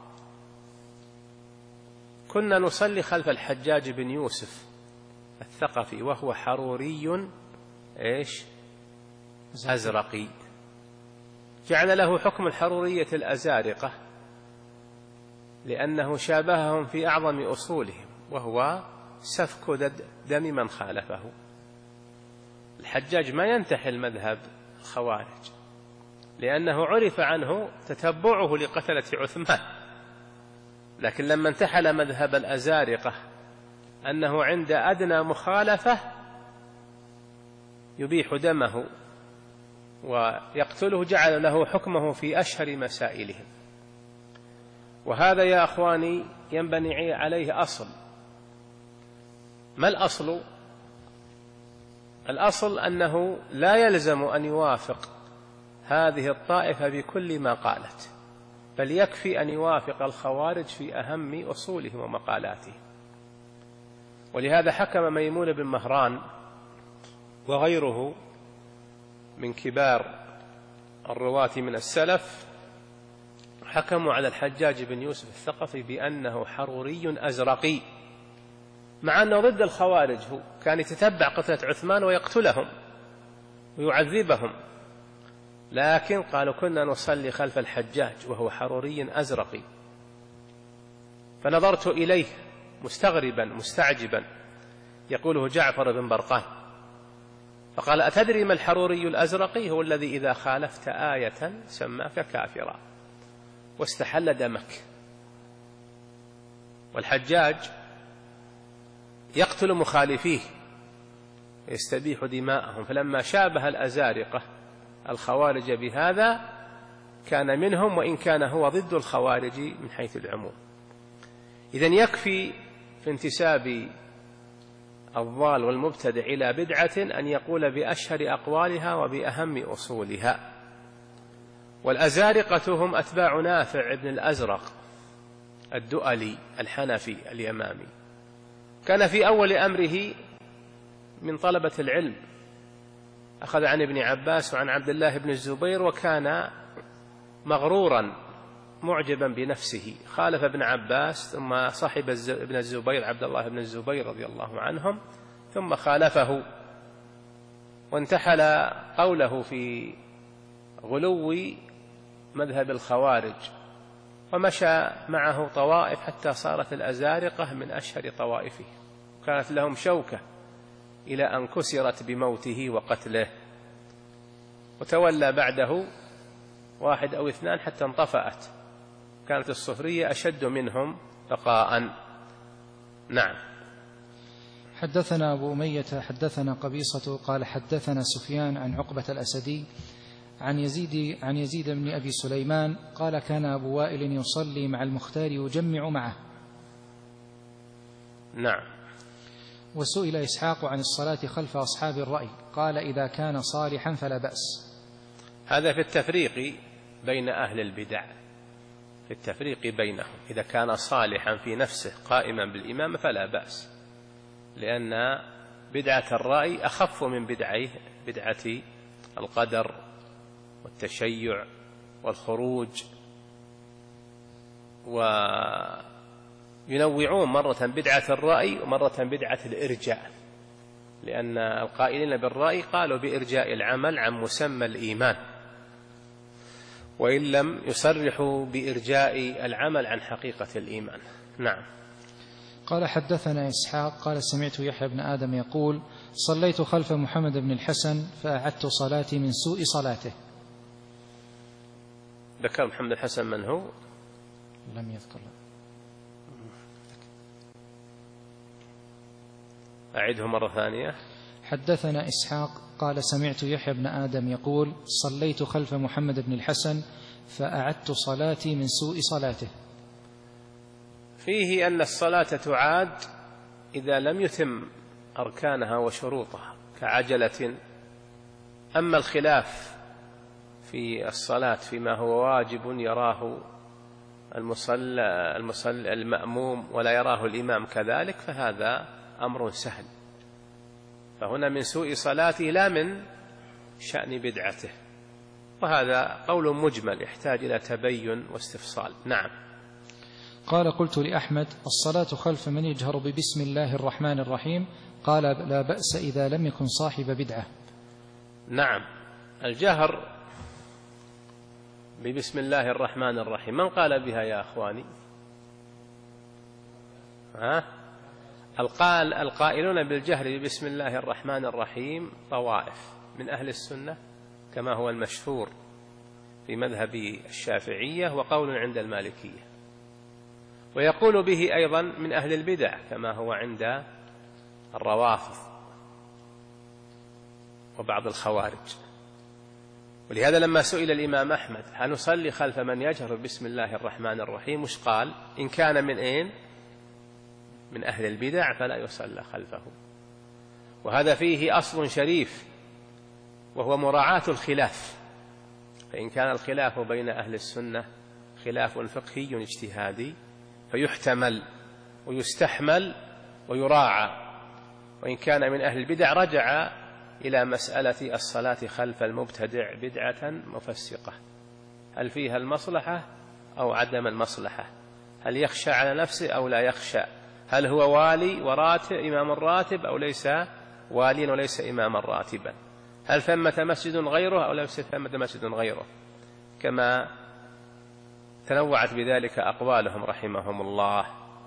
A: كنا نصلي خلف الحجاج بن يوسف الثقفي وهو حروري إيش أزرقي، جعل له حكم الحرورية الأزارقة لأنه شابههم في أعظم أصولهم وهو سفك دم من خالفه. الحجاج ما ينتحل مذهب الخوارج لأنه عرف عنه تتبعه لقتلة عثمان، لكن لما انتحل مذهب الأزارقة أنه عند أدنى مخالفة يبيح دمه ويقتله، جعل له حكمه في أشهر مسائلهم. وهذا يا أخواني ينبني عليه أصل. ما الأصل؟ الأصل أنه لا يلزم أن يوافق هذه الطائفة بكل ما قالت، بل يكفي أن يوافق الخوارج في أهم أصولهم ومقالاتهم. ولهذا حكم ميمون بن مهران وغيره من كبار الرواة من السلف حكموا على الحجاج بن يوسف الثقفي بأنه حروري أزرقي، مع أنه ضد الخوارج، هو كان يتتبع قتلة عثمان ويقتلهم ويعذبهم، لكن قالوا كنا نصلي خلف الحجاج وهو حروري أزرقي. فنظرت إليه مستغربا مستعجبا، يقوله جعفر بن برقان، فقال: أتدري ما الحروري الأزرقي؟ هو الذي إذا خالفت آية سماك كافرا واستحل دمك. والحجاج يقتل مخالفيه يستبيح دماءهم، فلما شابه الأزارقة الخوارج بهذا كان منهم، وإن كان هو ضد الخوارج من حيث العموم. إذن يكفي في انتساب الضال والمبتدع إلى بدعة أن يقول بأشهر أقوالها وبأهم أصولها. والأزارقة هم أتباع نافع بن الأزرق الدؤلي الحنفي اليمامي، كان في أول أمره من طلبة العلم، أخذ عن ابن عباس وعن عبد الله بن الزبير، وكان مغرورا معجبا بنفسه، خالف ابن عباس ثم صاحب ابن الزبير عبد الله بن الزبير رضي الله عنهم ثم خالفه، وانتحل قوله في غلو مذهب الخوارج، ومشى معه طوائف حتى صارت الأزارقة من أشهر طوائفه، كانت لهم شوكة إلى أن كسرت بموته وقتله، وتولى بعده واحد أو اثنان حتى انطفأت، كانت الصفرية أشد منهم بقاء. نعم.
B: حدثنا أبو أمية حدثنا قبيصة قال حدثنا سفيان عن عقبة الأسدي عن يزيد, عن يزيد بن أبي سليمان قال كان أبو وائل يصلي مع المختار يجمع معه.
A: نعم.
B: وسئل إسحاق عن الصلاة خلف أصحاب الرأي قال إذا كان صالحا فلا بأس.
A: هذا في التفريق بين أهل البدع، في التفريق بينهم، إذا كان صالحا في نفسه قائما بالإمامة فلا بأس، لأن بدعة الرأي أخف من بدعه بدعة القدر والتشيع والخروج، وينوعون مرة بدعة الرأي ومرة بدعة الإرجاء، لأن القائلين بالرأي قالوا بإرجاء العمل عن مسمى الإيمان، وإن لم يصرحوا بإرجاء العمل عن حقيقة الإيمان. نعم.
B: قال حدثنا إسحاق قال سمعت يحيى بن آدم يقول صليت خلف محمد بن الحسن فأعدت صلاتي من سوء صلاته.
A: ذكر محمد الحسن من هو؟
B: لم يذكر.
A: أعده مرة ثانية.
B: حدثنا إسحاق قال سمعت يحيى بن آدم يقول صليت خلف محمد بن الحسن فأعدت صلاتي من سوء صلاته.
A: فيه أن الصلاة تعاد إذا لم يتم أركانها وشروطها كعجلة. أما الخلاف في الصلاة فيما هو واجب يراه المصلى المصلى المأموم ولا يراه الإمام كذلك فهذا أمر سهل، فهنا من سوء صلاته لا من شأن بدعته، وهذا قول مجمل يحتاج إلى تبين واستفصال. نعم.
B: قال قلت لأحمد الصلاة خلف من يجهر ببسم الله الرحمن الرحيم قال لا بأس إذا لم يكن صاحب بدعة.
A: نعم، الجهر ببسم الله الرحمن الرحيم من قال بها يا أخواني؟ ها؟ القال القائلون بالجهر ببسم الله الرحمن الرحيم طوائف من أهل السنة كما هو المشهور في مذهب الشافعية وقول عند المالكية، ويقول به أيضا من أهل البدع كما هو عند الروافض وبعض الخوارج. ولهذا لما سئل الإمام أحمد هل نصلي خلف من يجهر بسم الله الرحمن الرحيم وش قال؟ إن كان من أين؟ من أهل البدع فلا يصلى خلفه. وهذا فيه أصل شريف وهو مراعاة الخلاف، فإن كان الخلاف بين أهل السنة خلاف فقهي اجتهادي فيحتمل ويستحمل ويراعى، وإن كان من أهل البدع رجع إلى مسألة الصلاة خلف المبتدع بدعة مفسقة، هل فيها المصلحة أو عدم المصلحة، هل يخشى على نفسه أو لا يخشى، هل هو والي وراتب إمام الراتب أو ليس واليا وليس إماما راتبا، هل ثمة مسجد غيره أو ليس ثمة مسجد غيره، كما تنوعت بذلك أقوالهم رحمهم الله.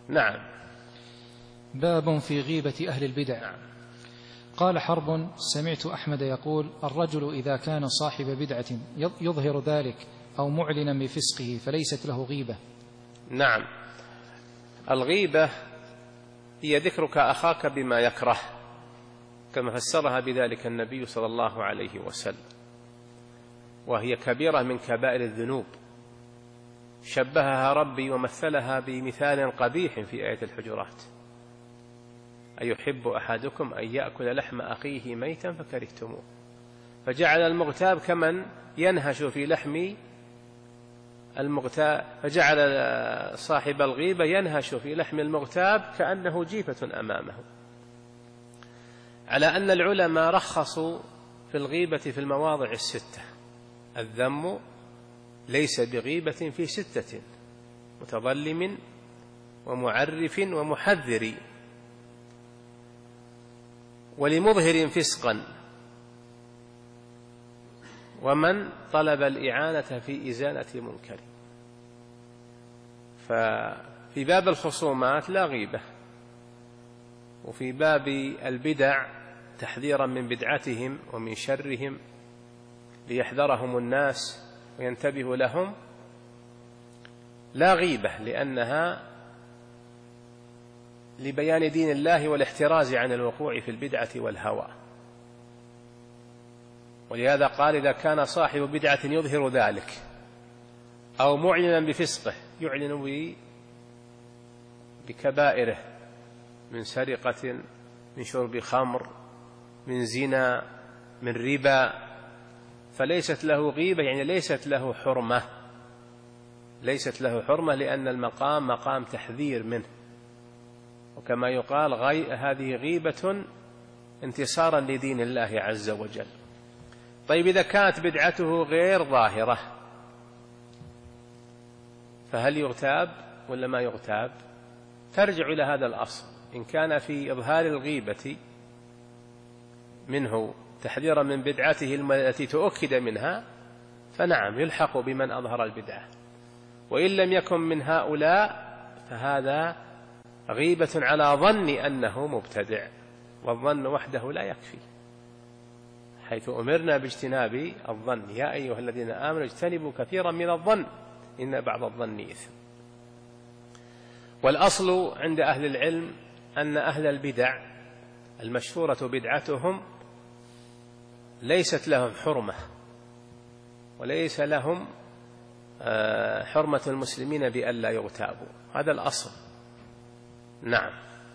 A: نعم.
B: باب في غيبة أهل البدع.
A: نعم.
B: قال حرب: سمعت أحمد يقول: الرجل إذا كان صاحب بدعة يظهر ذلك أو معلنا بفسقه فليست له غيبة.
A: نعم. الغيبة هي ذكرك أخاك بما يكره، كما فسرها بذلك النبي صلى الله عليه وسلم، وهي كبيرة من كبائر الذنوب، شبهها ربي ومثلها بمثال قبيح في آية الحجرات: أيحب أحدكم أن يأكل لحم أخيه ميتا فكرهتموه، فجعل المغتاب كمن ينهش في لحم المغتاب، فجعل صاحب الغيبة ينهش في لحم المغتاب كأنه جيفة أمامه، على أن العلماء رخصوا في الغيبة في المواضع الستة. الذم ليس بغيبة في ستة: متظلم ومعرف ومحذر ولمظهر فسقا ومن طلب الإعانة في إزالة منكر. ففي باب الخصومات لا غيبة، وفي باب البدع تحذيرا من بدعتهم ومن شرهم ليحذرهم الناس وينتبهوا لهم لا غيبة، لأنها لبيان دين الله والاحتراز عن الوقوع في البدعة والهوى. ولهذا قال: إذا كان صاحب بدعة يظهر ذلك أو معلنا بفسقه، يعلن بكبائره من سرقة، من شرب خمر، من زنا، من ربا، فليست له غيبة، يعني ليست له حرمة، ليست له حرمة لأن المقام مقام تحذير منه، وكما يقال غي... هذه غيبة انتصارا لدين الله عز وجل. طيب، إذا كانت بدعته غير ظاهرة فهل يغتاب ولا ما يغتاب؟ ترجع إلى هذا الأصل: إن كان في إظهار الغيبة منه تحذيرا من بدعته التي تؤكد منها فنعم يلحق بمن أظهر البدعة، وإن لم يكن من هؤلاء فهذا غيبة على ظن أنه مبتدع، والظن وحده لا يكفي، حيث أمرنا باجتناب الظن: يا أيها الذين آمنوا اجتنبوا كثيرا من الظن إن بعض الظن إثم. والأصل عند أهل العلم أن أهل البدع المشهورة بدعتهم ليست لهم حرمة، وليس لهم حرمة المسلمين بأن لا يغتابوا، هذا الأصل. نعم.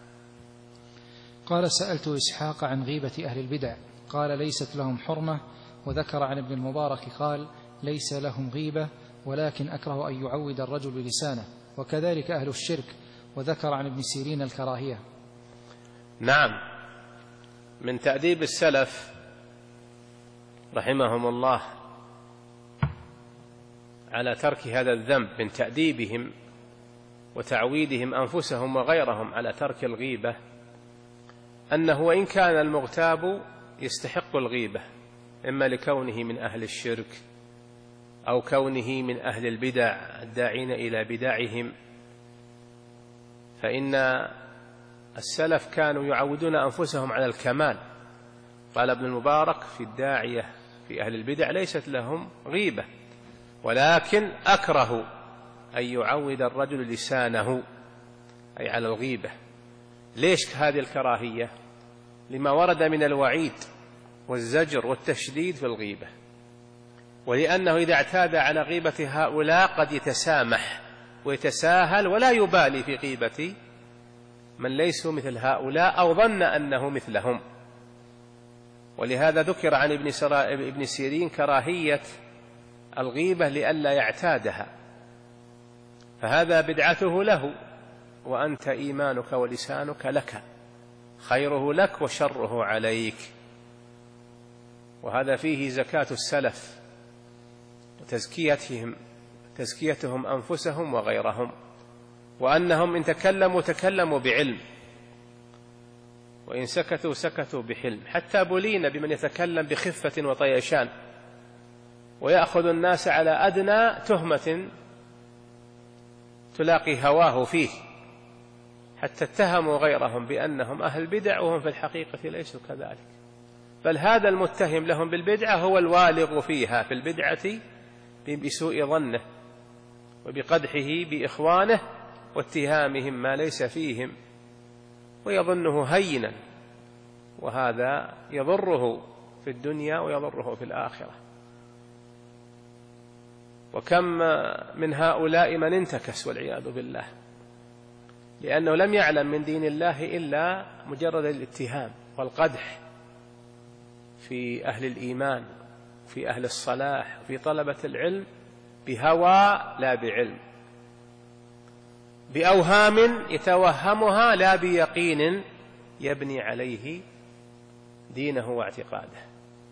B: قال: سألت إسحاق عن غيبة أهل البدع قال: ليست لهم حرمة. وذكر عن ابن المبارك قال: ليس لهم غيبة، ولكن أكره أن يعود الرجل لسانه، وكذلك أهل الشرك. وذكر عن ابن سيرين الكراهية.
A: نعم. من تأديب السلف رحمهم الله على ترك هذا الذنب، من تأديبهم وتعويدهم أنفسهم وغيرهم على ترك الغيبة، أنه وإن كان المغتاب يستحق الغيبة، إما لكونه من أهل الشرك أو كونه من أهل البدع الداعين إلى بدعهم، فإن السلف كانوا يعودون أنفسهم على الكمال. قال ابن المبارك في الداعية في أهل البدع: ليست لهم غيبة، ولكن أكره أن يعود الرجل لسانه، أي على الغيبة. ليش هذه الكراهية؟ لما ورد من الوعيد والزجر والتشديد في الغيبة، ولأنه إذا اعتاد على غيبة هؤلاء قد يتسامح ويتساهل ولا يبالي في غيبة من ليسوا مثل هؤلاء أو ظن أنه مثلهم. ولهذا ذكر عن ابن, ابن سيرين كراهية الغيبة لئلا يعتادها، فهذا بدعته له، وأنت إيمانك ولسانك لك، خيره لك وشره عليك. وهذا فيه زكاة السلف وتزكيتهم تزكيتهم أنفسهم وغيرهم، وأنهم إن تكلموا تكلموا بعلم، وإن سكتوا سكتوا بحلم. حتى بلين بمن يتكلم بخفة وطيشان ويأخذ الناس على أدنى تهمة تلاقي هواه فيه، حتى اتهموا غيرهم بأنهم أهل بدع وهم في الحقيقة ليسوا كذلك، بل هذا المتهم لهم بالبدعة هو الوالغ فيها في البدعة بسوء ظنه وبقدحه بإخوانه واتهامهم ما ليس فيهم ويظنه هينا، وهذا يضره في الدنيا ويضره في الآخرة. وكم من هؤلاء من انتكس والعياذ بالله، لأنه لم يعلم من دين الله إلا مجرد الاتهام والقدح في أهل الإيمان في أهل الصلاح في طلبة العلم بهوى لا بعلم، بأوهام يتوهمها لا بيقين يبني عليه دينه واعتقاده.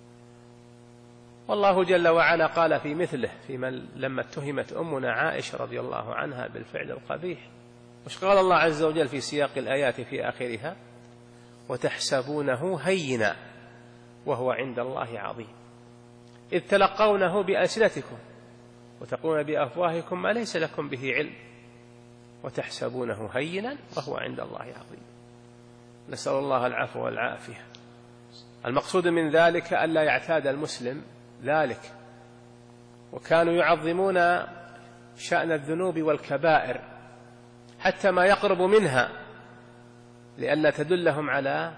A: والله جل وعلا قال في مثله فيما لما اتهمت أمنا عائشة رضي الله عنها بالفعل القبيح، وش قال الله عز وجل في سياق الآيات في آخرها؟ وتحسبونه هينا وهو عند الله عظيم إذ تلقونه بألسنتكم وتقولون بأفواهكم ما ليس لكم به علم وتحسبونه هينا وهو عند الله عظيم. نسأل الله العفو والعافية. المقصود من ذلك ألا يعتاد المسلم ذلك، وكانوا يعظمون شأن الذنوب والكبائر حتى ما يقرب منها لئلا تدلهم على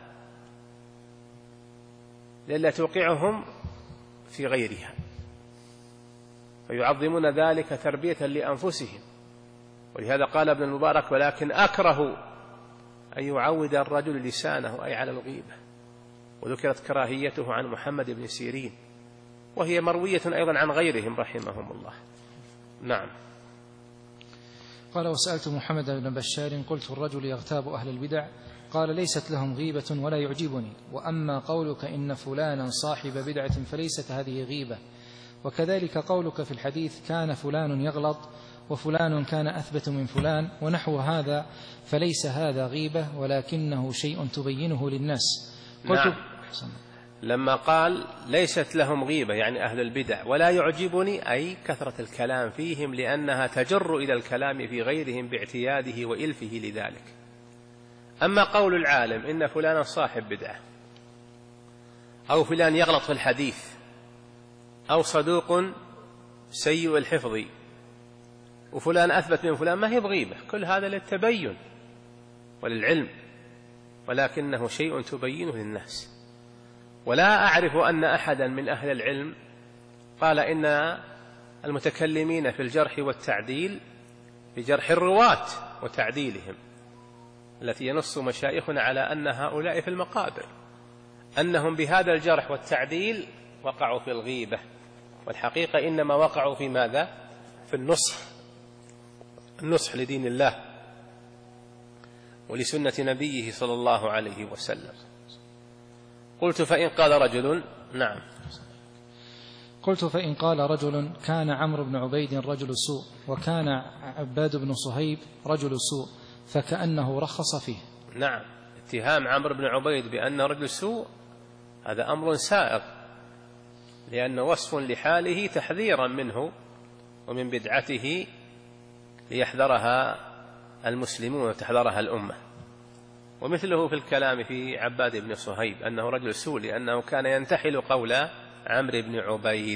A: لئلا توقعهم في غيرها، فيعظمون ذلك تربية لأنفسهم. ولهذا قال ابن المبارك: ولكن أكره أن يعود الرجل لسانه أي على الغيبة. وذكرت كراهيته عن محمد بن سيرين، وهي مروية أيضا عن غيرهم رحمهم الله. نعم.
B: قال: وسألت محمد بن بشار قلت: الرجل يغتاب أهل البدع، قال: ليست لهم غيبة ولا يعجبني، وأما قولك إن فلانا صاحب بدعة فليست هذه غيبة، وكذلك قولك في الحديث كان فلان يغلط وفلان كان أثبت من فلان ونحو هذا، فليس هذا غيبة ولكنه شيء تبينه للناس. قلت
A: نعم. لما قال ليست لهم غيبة يعني أهل البدع ولا يعجبني أي كثرة الكلام فيهم، لأنها تجر إلى الكلام في غيرهم باعتياده وإلفه لذلك. أما قول العالم إن فلانا صاحب بدعة أو فلان يغلط في الحديث أو صدوق سيء الحفظ وفلان أثبت من فلان، ما هي بغيبة، كل هذا للتبين وللعلم، ولكنه شيء تبينه للناس. ولا أعرف أن أحدا من أهل العلم قال إن المتكلمين في الجرح والتعديل بجرح الرواة وتعديلهم التي ينص مشايخنا على أن هؤلاء في المقابر أنهم بهذا الجرح والتعديل وقعوا في الغيبة، والحقيقة إنما وقعوا في ماذا؟ في النصح النصح لدين الله ولسنة نبيه صلى الله عليه وسلم. قلت: فإن قال رجل. نعم.
B: قلت: فإن قال رجل كان عمرو بن عبيد رجل سوء وكان عباد بن صهيب رجل سوء فكأنه رخص فيه.
A: نعم، اتهام عمرو بن عبيد بأنه رجل سوء هذا أمر سائغ، لأنه وصف لحاله تحذيرا منه ومن بدعته ليحذرها المسلمون وتحذرها الأمة. ومثله في الكلام في عباد بن صهيب أنه رجل سوء لأنه كان ينتحل قول عمرو بن عبيد.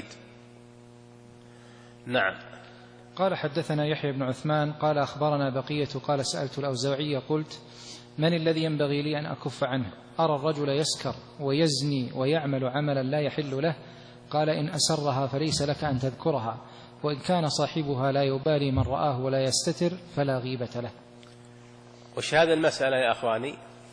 A: نعم.
B: قال: حدثنا يحيى بن عثمان قال: أخبرنا بقية قال: سألت الأوزاعي قلت: من الذي ينبغي لي أن أكف عنه؟ أرى الرجل يسكر ويزني ويعمل عملا لا يحل له. قال: إن أسرها فليس لك أن تذكرها، وإن كان صاحبها لا يبالي من رآه ولا يستتر فلا غيبة له.
A: وش هذه المسألة يا أخواني؟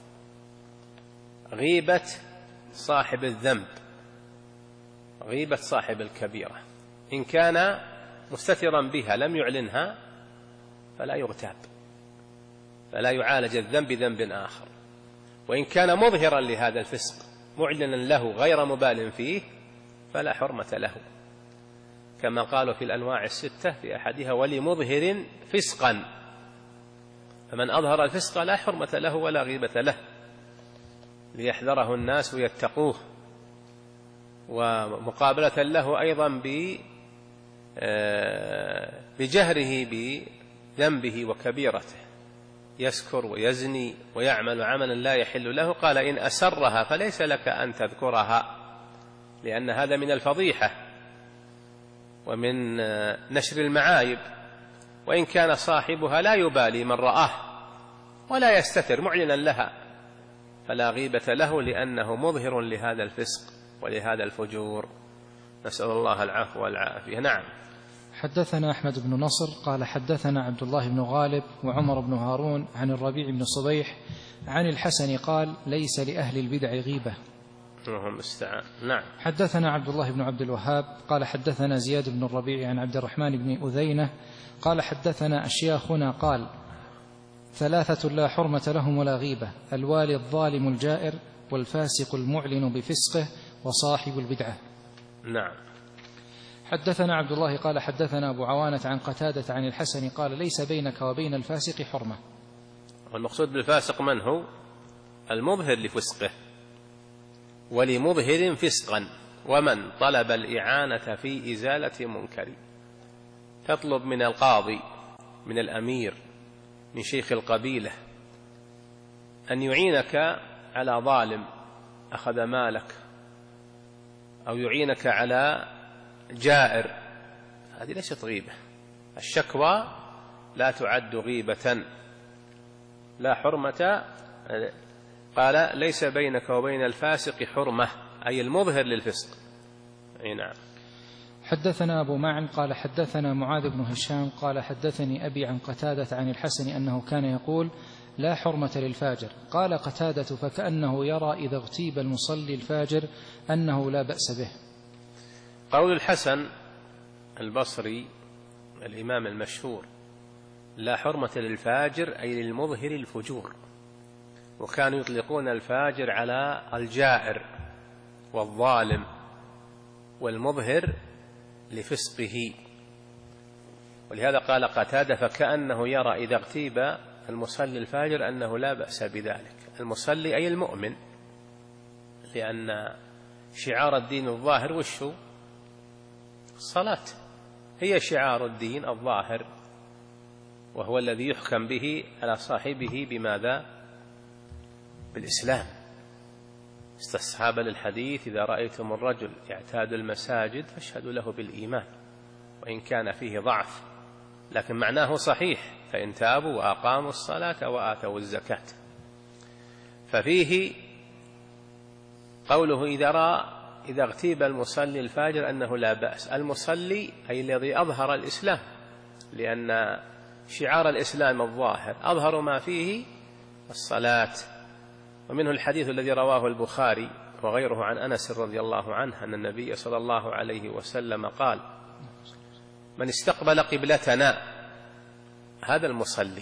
A: غيبة صاحب الذنب، غيبة صاحب الكبيرة، إن كان مستترا بها لم يعلنها فلا يغتاب، فلا يعالج الذنب بذنب آخر. وإن كان مظهرا لهذا الفسق معلنا له غير مبال فيه فلا حرمة له، كما قالوا في الأنواع الستة في أحدها: ولمظهر فسقا، فمن أظهر الفسق لا حرمة له ولا غيبة له، ليحذره الناس ويتقوه، ومقابلة له أيضا بجهره بذنبه وكبيرته. يسكر ويزني ويعمل عملا لا يحل له، قال إن أسرها فليس لك أن تذكرها، لأن هذا من الفضيحة ومن نشر المعايب، وإن كان صاحبها لا يبالي من رآه ولا يستتر معلنا لها فلا غيبة له، لأنه مظهر لهذا الفسق ولهذا الفجور. نسأل الله العفو والعافية. نعم.
B: حدثنا أحمد بن نصر قال حدثنا عبد الله بن غالب وعمر بن هارون عن الربيع بن صبيح عن الحسن قال ليس لأهل البدع غيبة.
A: اللهم استعان. نعم.
B: حدثنا عبد الله بن عبد الوهاب قال حدثنا زياد بن الربيع عن عبد الرحمن بن أذينة قال حدثنا أشياخنا قال ثلاثة لا حرمة لهم ولا غيبة: الوالي الظالم الجائر، والفاسق المعلن بفسقه، وصاحب البدعة.
A: نعم.
B: حدثنا عبد الله قال حدثنا أبو عوانة عن قتادة عن الحسن قال ليس بينك وبين الفاسق حرمة.
A: والمقصود بالفاسق من هو؟ المظهر لفسقه، ولمظهر فسقا. ومن طلب الإعانة في إزالة منكر، تطلب من القاضي، من الأمير، من شيخ القبيلة أن يعينك على ظالم أخذ مالك، أو يعينك على جائر، هذه ليست غيبة. الشكوى لا تعد غيبة، لا حرمة. قال ليس بينك وبين الفاسق حرمة، أي المظهر للفسق. أي نعم.
B: حدثنا أبو معن قال حدثنا معاذ بن هشام قال حدثني أبي عن قتادة عن الحسن أنه كان يقول لا حرمة للفاجر. قال قتادة فكأنه يرى إذا اغتيب المصلي الفاجر أنه لا بأس به.
A: قول الحسن البصري الإمام المشهور لا حرمة للفاجر أي للمظهر الفجور، وكانوا يطلقون الفاجر على الجائر والظالم والمظهر لفسقه، ولهذا قال قتادة فكأنه يرى إذا اغتيب المصلي الفاجر أنه لا بأس بذلك. المصلي أي المؤمن، لأن شعار الدين الظاهر وشو؟ الصلاة هي شعار الدين الظاهر، وهو الذي يحكم به على صاحبه بماذا؟ بالإسلام. استصحاب للحديث إذا رأيتم الرجل يعتاد المساجد فاشهدوا له بالإيمان، وإن كان فيه ضعف، لكن معناه صحيح، فإن تابوا وأقاموا الصلاة وآتوا الزكاة. ففيه قوله إذا رأى إذا اغتيب المصلي الفاجر أنه لا بأس. المصلي أي الذي أظهر الإسلام، لأن شعار الإسلام الظاهر أظهر ما فيه الصلاة. ومنه الحديث الذي رواه البخاري وغيره عن أنس رضي الله عنه أن النبي صلى الله عليه وسلم قال من استقبل قبلتنا، هذا المصلي،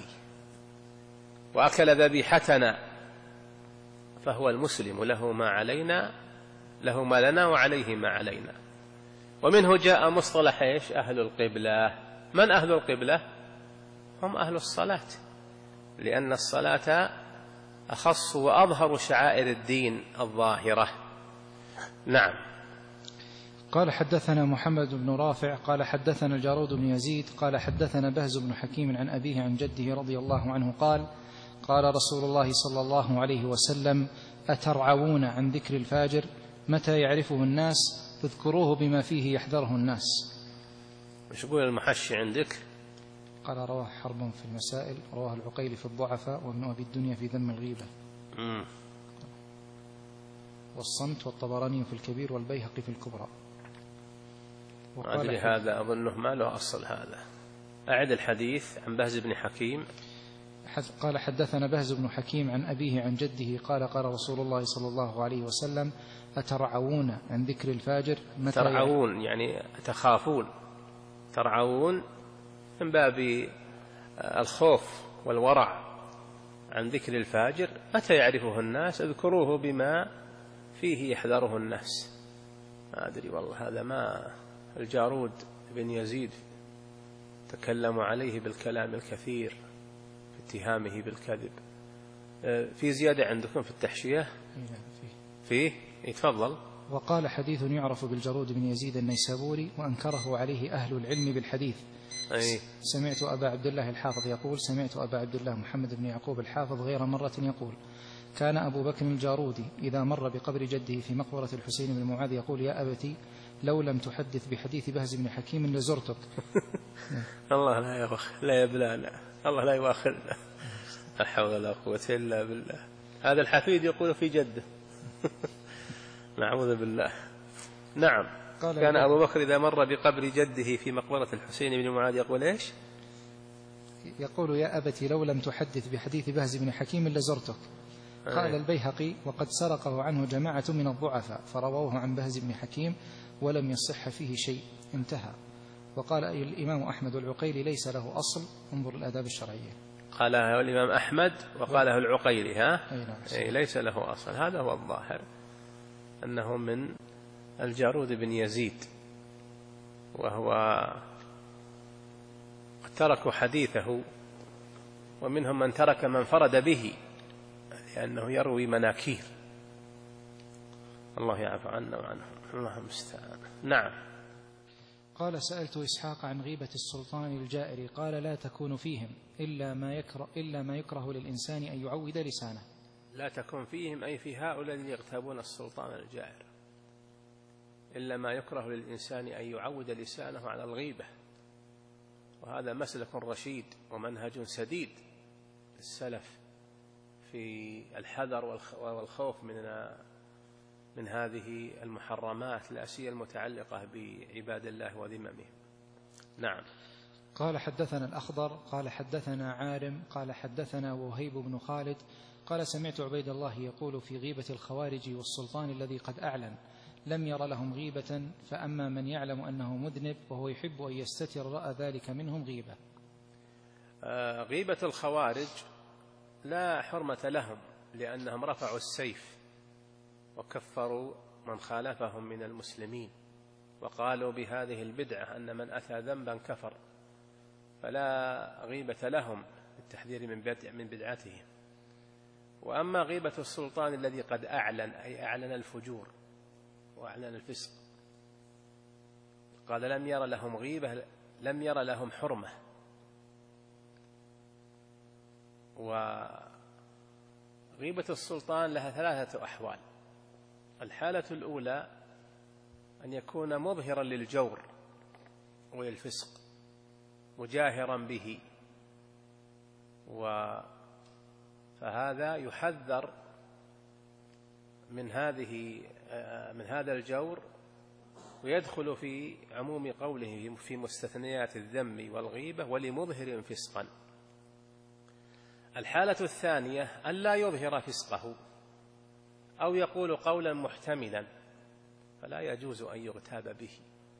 A: وأكل ذبيحتنا فهو المسلم، له ما علينا له ما لنا وعليه ما علينا. ومنه جاء مصطلح إيش؟ أهل القبلة. من أهل القبلة؟ هم أهل الصلاة، لأن الصلاة أخص وأظهر شعائر الدين الظاهرة. نعم.
B: قال حدثنا محمد بن رافع قال حدثنا الجارود بن يزيد قال حدثنا بهز بن حكيم عن أبيه عن جده رضي الله عنه قال قال رسول الله صلى الله عليه وسلم أترعون عن ذكر الفاجر؟ متى يعرفه الناس؟ اذكروه بما فيه يحذره الناس.
A: وش يقول المحشي عندك؟
B: قال رواه حرب في المسائل، رواه العقيل في الضعفاء، وابن أبي الدنيا في ذم الغيبة،
A: مم.
B: والصمت، والطبراني في الكبير، والبيهقي في الكبرى.
A: أدري هذا أظنه ما له أصل. هذا أعد الحديث عن بهز بن حكيم.
B: قال حدثنا بهز بن حكيم عن أبيه عن جده قال قال رسول الله صلى الله عليه وسلم أترعون عن ذكر الفاجر؟ متى
A: ترعون يعني تخافون، ترعون من باب الخوف والورع عن ذكر الفاجر. متى يعرفه الناس؟ اذكروه بما فيه يحذره الناس. ما أدري والله، هذا ما الجارود بن يزيد تكلموا عليه بالكلام الكثير في اتهامه بالكذب. في زيادة عندكم في التحشية؟ فيه يتفضل.
B: وقال حديث يعرف بالجارود بن يزيد النيسابوري، وأنكره عليه أهل العلم بالحديث،
A: أي.
B: سمعت أبا عبد الله الحافظ يقول سمعت أبا عبد الله محمد بن يعقوب الحافظ غير مرة يقول كان أبو بكر الجارودي إذا مر بقبر جده في مقبرة الحسين بن معاذ يقول يا أبتي لو لم تحدث بحديث بهز بن حكيم لزرتك.
A: الله لا يؤاخذ لا يبلانا، الله لا يؤاخذنا، لا حول ولا قوة إلا بالله. هذا الحفيد يقول في جده. نعوذ بالله. نعم. كان أبو بكر إذا مر بقبر جده في مقبرة الحسين بن معاذ يقول إيش؟
B: يقول يا أبتي لو لم تحدث بحديث بهز بن حكيم لزرتك. قال البيهقي وقد سرقه عنه جماعة من الضعفاء فرووه عن بهز بن حكيم ولم يصح فيه شيء، انتهى. وقال الإمام أحمد العقيلي ليس له أصل، انظر الآداب الشرعية.
A: قالها الإمام أحمد وقاله العقيلي ها؟ أي ليس له أصل، هذا هو الظاهر أنه من الجارود بن يزيد، وهو تركوا حديثه، ومنهم من ترك من فرد به لأنه يروي مناكير. الله يعفو عنا وعنهم، الله المستعان. نعم.
B: قال سألت إسحاق عن غيبة السلطان الجائر قال لا تكون فيهم إلا ما يكره, إلا ما يكره للإنسان أن يعود لسانه.
A: لا تكون فيهم أي في هؤلاء الذين يغتابون السلطان الجائر، إلا ما يكره للإنسان أن يعود لسانه على الغيبة، وهذا مسلك رشيد ومنهج سديد للسلف في الحذر والخوف من من هذه المحرمات لا سيما المتعلقة بعباد الله وذممهم. نعم.
B: قال حدثنا الأخضر قال حدثنا عارم قال حدثنا وهيب بن خالد قال سمعت عبيد الله يقول في غيبة الخوارج والسلطان الذي قد أعلن لم ير لهم غيبة، فأما من يعلم أنه مذنب وهو يحب أن يستتر رأى ذلك منهم غيبة.
A: آه غيبة الخوارج لا حرمة لهم، لأنهم رفعوا السيف وكفروا من خالفهم من المسلمين، وقالوا بهذه البدعة أن من أتى ذنبا كفر، فلا غيبة لهم بالتحذير من بدعتهم. وأما غيبة السلطان الذي قد أعلن أي أعلن الفجور وأعلن الفسق، قال لم ير لهم غيبة، لم ير لهم حرمة. وغيبة السلطان لها ثلاثة أحوال. الحالة الأولى أن يكون مظهرا للجور وللفسق مجاهرا به، فهذا يحذر من هذه من هذا الجور، ويدخل في عموم قوله في مستثنيات الذم والغيبة ولمظهر فسقا. الحالة الثانية أن لا يظهر فسقه أو يقول قولا محتملا، فلا يجوز أن يغتاب به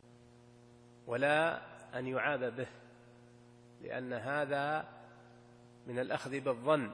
A: ولا أن يعاب به، لأن هذا من الأخذ بالظن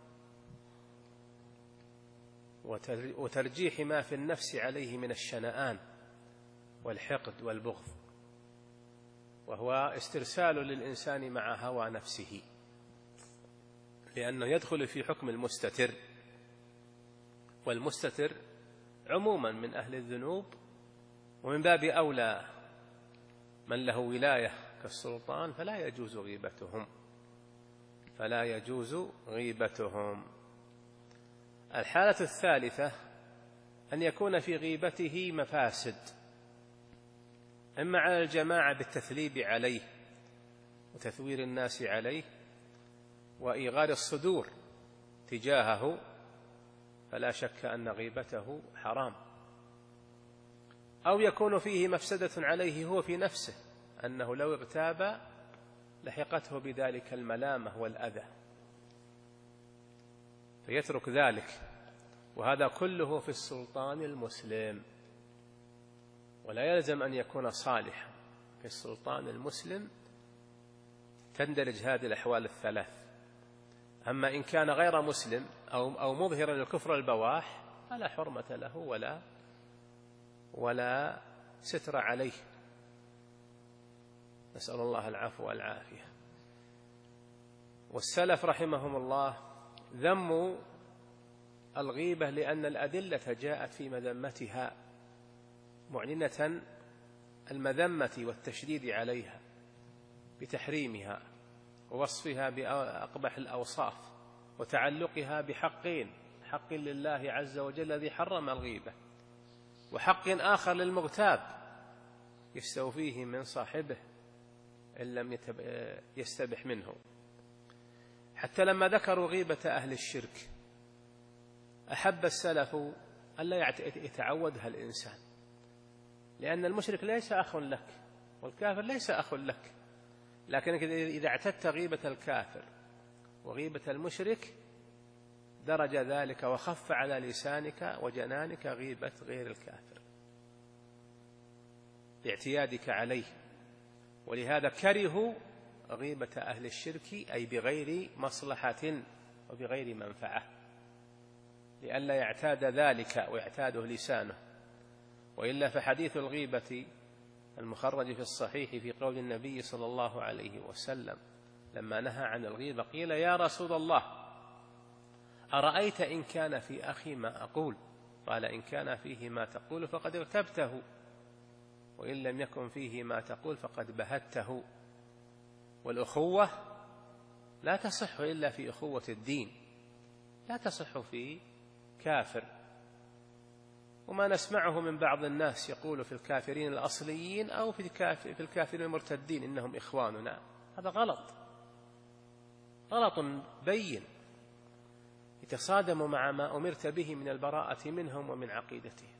A: وترجيح ما في النفس عليه من الشنآن والحقد والبغض، وهو استرسال للإنسان مع هوى نفسه، لأنه يدخل في حكم المستتر، والمستتر عموما من أهل الذنوب، ومن باب أولى من له ولاية كالسلطان فلا يجوز غيبتهم فلا يجوز غيبتهم. الحالة الثالثة أن يكون في غيبته مفاسد، إما على الجماعة بالتثليب عليه وتثوير الناس عليه وإيغار الصدور تجاهه، فلا شك أن غيبته حرام، أو يكون فيه مفسدة عليه هو في نفسه، أنه لو اغتاب لحقته بذلك الملامة والأذى فيترك ذلك، وهذا كله في السلطان المسلم، ولا يلزم أن يكون صالحا. في السلطان المسلم تندرج هذه الأحوال الثلاث. أما إن كان غير مسلم أو, أو مظهرا للكفر البواح فلا حرمة له ولا ولا ستر عليه، نسأل الله العفو والعافية. والسلف رحمهم الله ذموا الغيبة لأن الأدلة جاءت في مذمتها معلنة المذمة والتشديد عليها، بتحريمها ووصفها بأقبح الأوصاف وتعلقها بحقين: حق لله عز وجل الذي حرم الغيبة، وحق آخر للمغتاب يستوفيه من صاحبه إن لم يستبح منه. حتى لما ذكروا غيبة أهل الشرك أحب السلف ألا يتعودها الإنسان، لأن المشرك ليس أخ لك والكافر ليس أخ لك، لكنك إذا اعتدت غيبة الكافر وغيبة المشرك درج ذلك وخف على لسانك وجنانك غيبة غير الكافر باعتيادك عليه. ولهذا كرهوا غيبة أهل الشرك، أي بغير مصلحة وبغير منفعة، لئلا يعتاد ذلك ويعتاده لسانه. وإلا فحديث الغيبة المخرج في الصحيح في قول النبي صلى الله عليه وسلم لما نهى عن الغيبة قيل: يا رسول الله، أرأيت إن كان في أخي ما أقول؟ قال: إن كان فيه ما تقول فقد اغتبته، وإن لم يكن فيه ما تقول فقد بهته. والأخوة لا تصح إلا في أخوة الدين، لا تصح في كافر. وما نسمعه من بعض الناس يقول في الكافرين الأصليين أو في الكافرين المرتدين إنهم إخواننا، هذا غلط، غلط بين يتصادم مع ما أمرت به من البراءة منهم ومن عقيدتهم.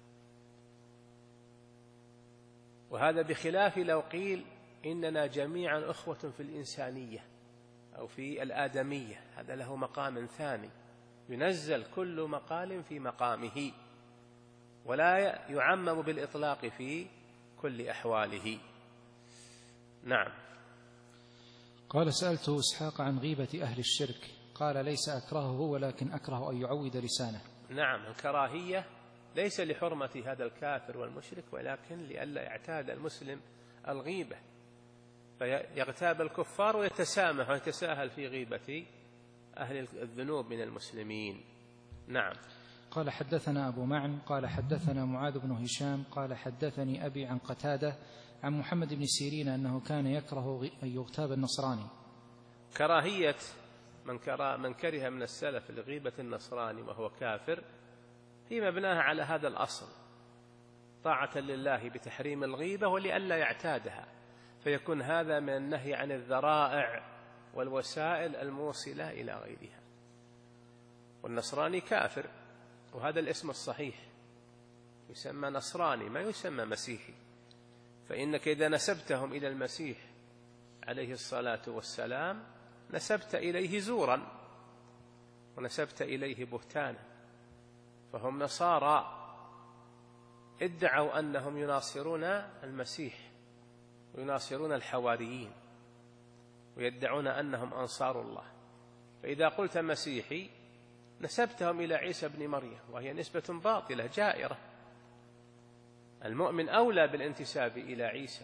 A: وهذا بخلاف لو قيل إننا جميعا أخوة في الإنسانية أو في الآدمية، هذا له مقام ثاني، ينزل كل مقال في مقامه ولا يعمم بالإطلاق في كل أحواله. نعم.
B: قال: سألت إسحاق عن غيبة أهل الشرك، قال: ليس أكرهه ولكن أكره أن يعود لسانه.
A: نعم، الكراهية ليس لحرمة هذا الكافر والمشرك، ولكن لئلا يعتاد المسلم الغيبة فيغتاب الكفار ويتسامح ويتساهل في غيبة أهل الذنوب من المسلمين. نعم.
B: قال: حدثنا أبو معن قال حدثنا معاذ بن هشام قال حدثني أبي عن قتادة عن محمد بن سيرين أنه كان يكره أن يغتاب النصراني.
A: كراهية من, كره من كره من السلف لغيبة النصراني وهو كافر هي مبناها على هذا الأصل: طاعة لله بتحريم الغيبة ولئلا يعتادها، فيكون هذا من النهي عن الذرائع والوسائل الموصلة إلى غيرها. والنصراني كافر، وهذا الاسم الصحيح، يسمى نصراني ما يسمى مسيحي، فإنك إذا نسبتهم إلى المسيح عليه الصلاة والسلام نسبت إليه زورا ونسبت إليه بهتانا، فهم نصارى ادعوا أنهم يناصرون المسيح ويناصرون الحواريين ويدعون أنهم أنصار الله، فإذا قلت مسيحي نسبتهم إلى عيسى بن مريم، وهي نسبة باطلة جائرة. المؤمن أولى بالانتساب إلى عيسى،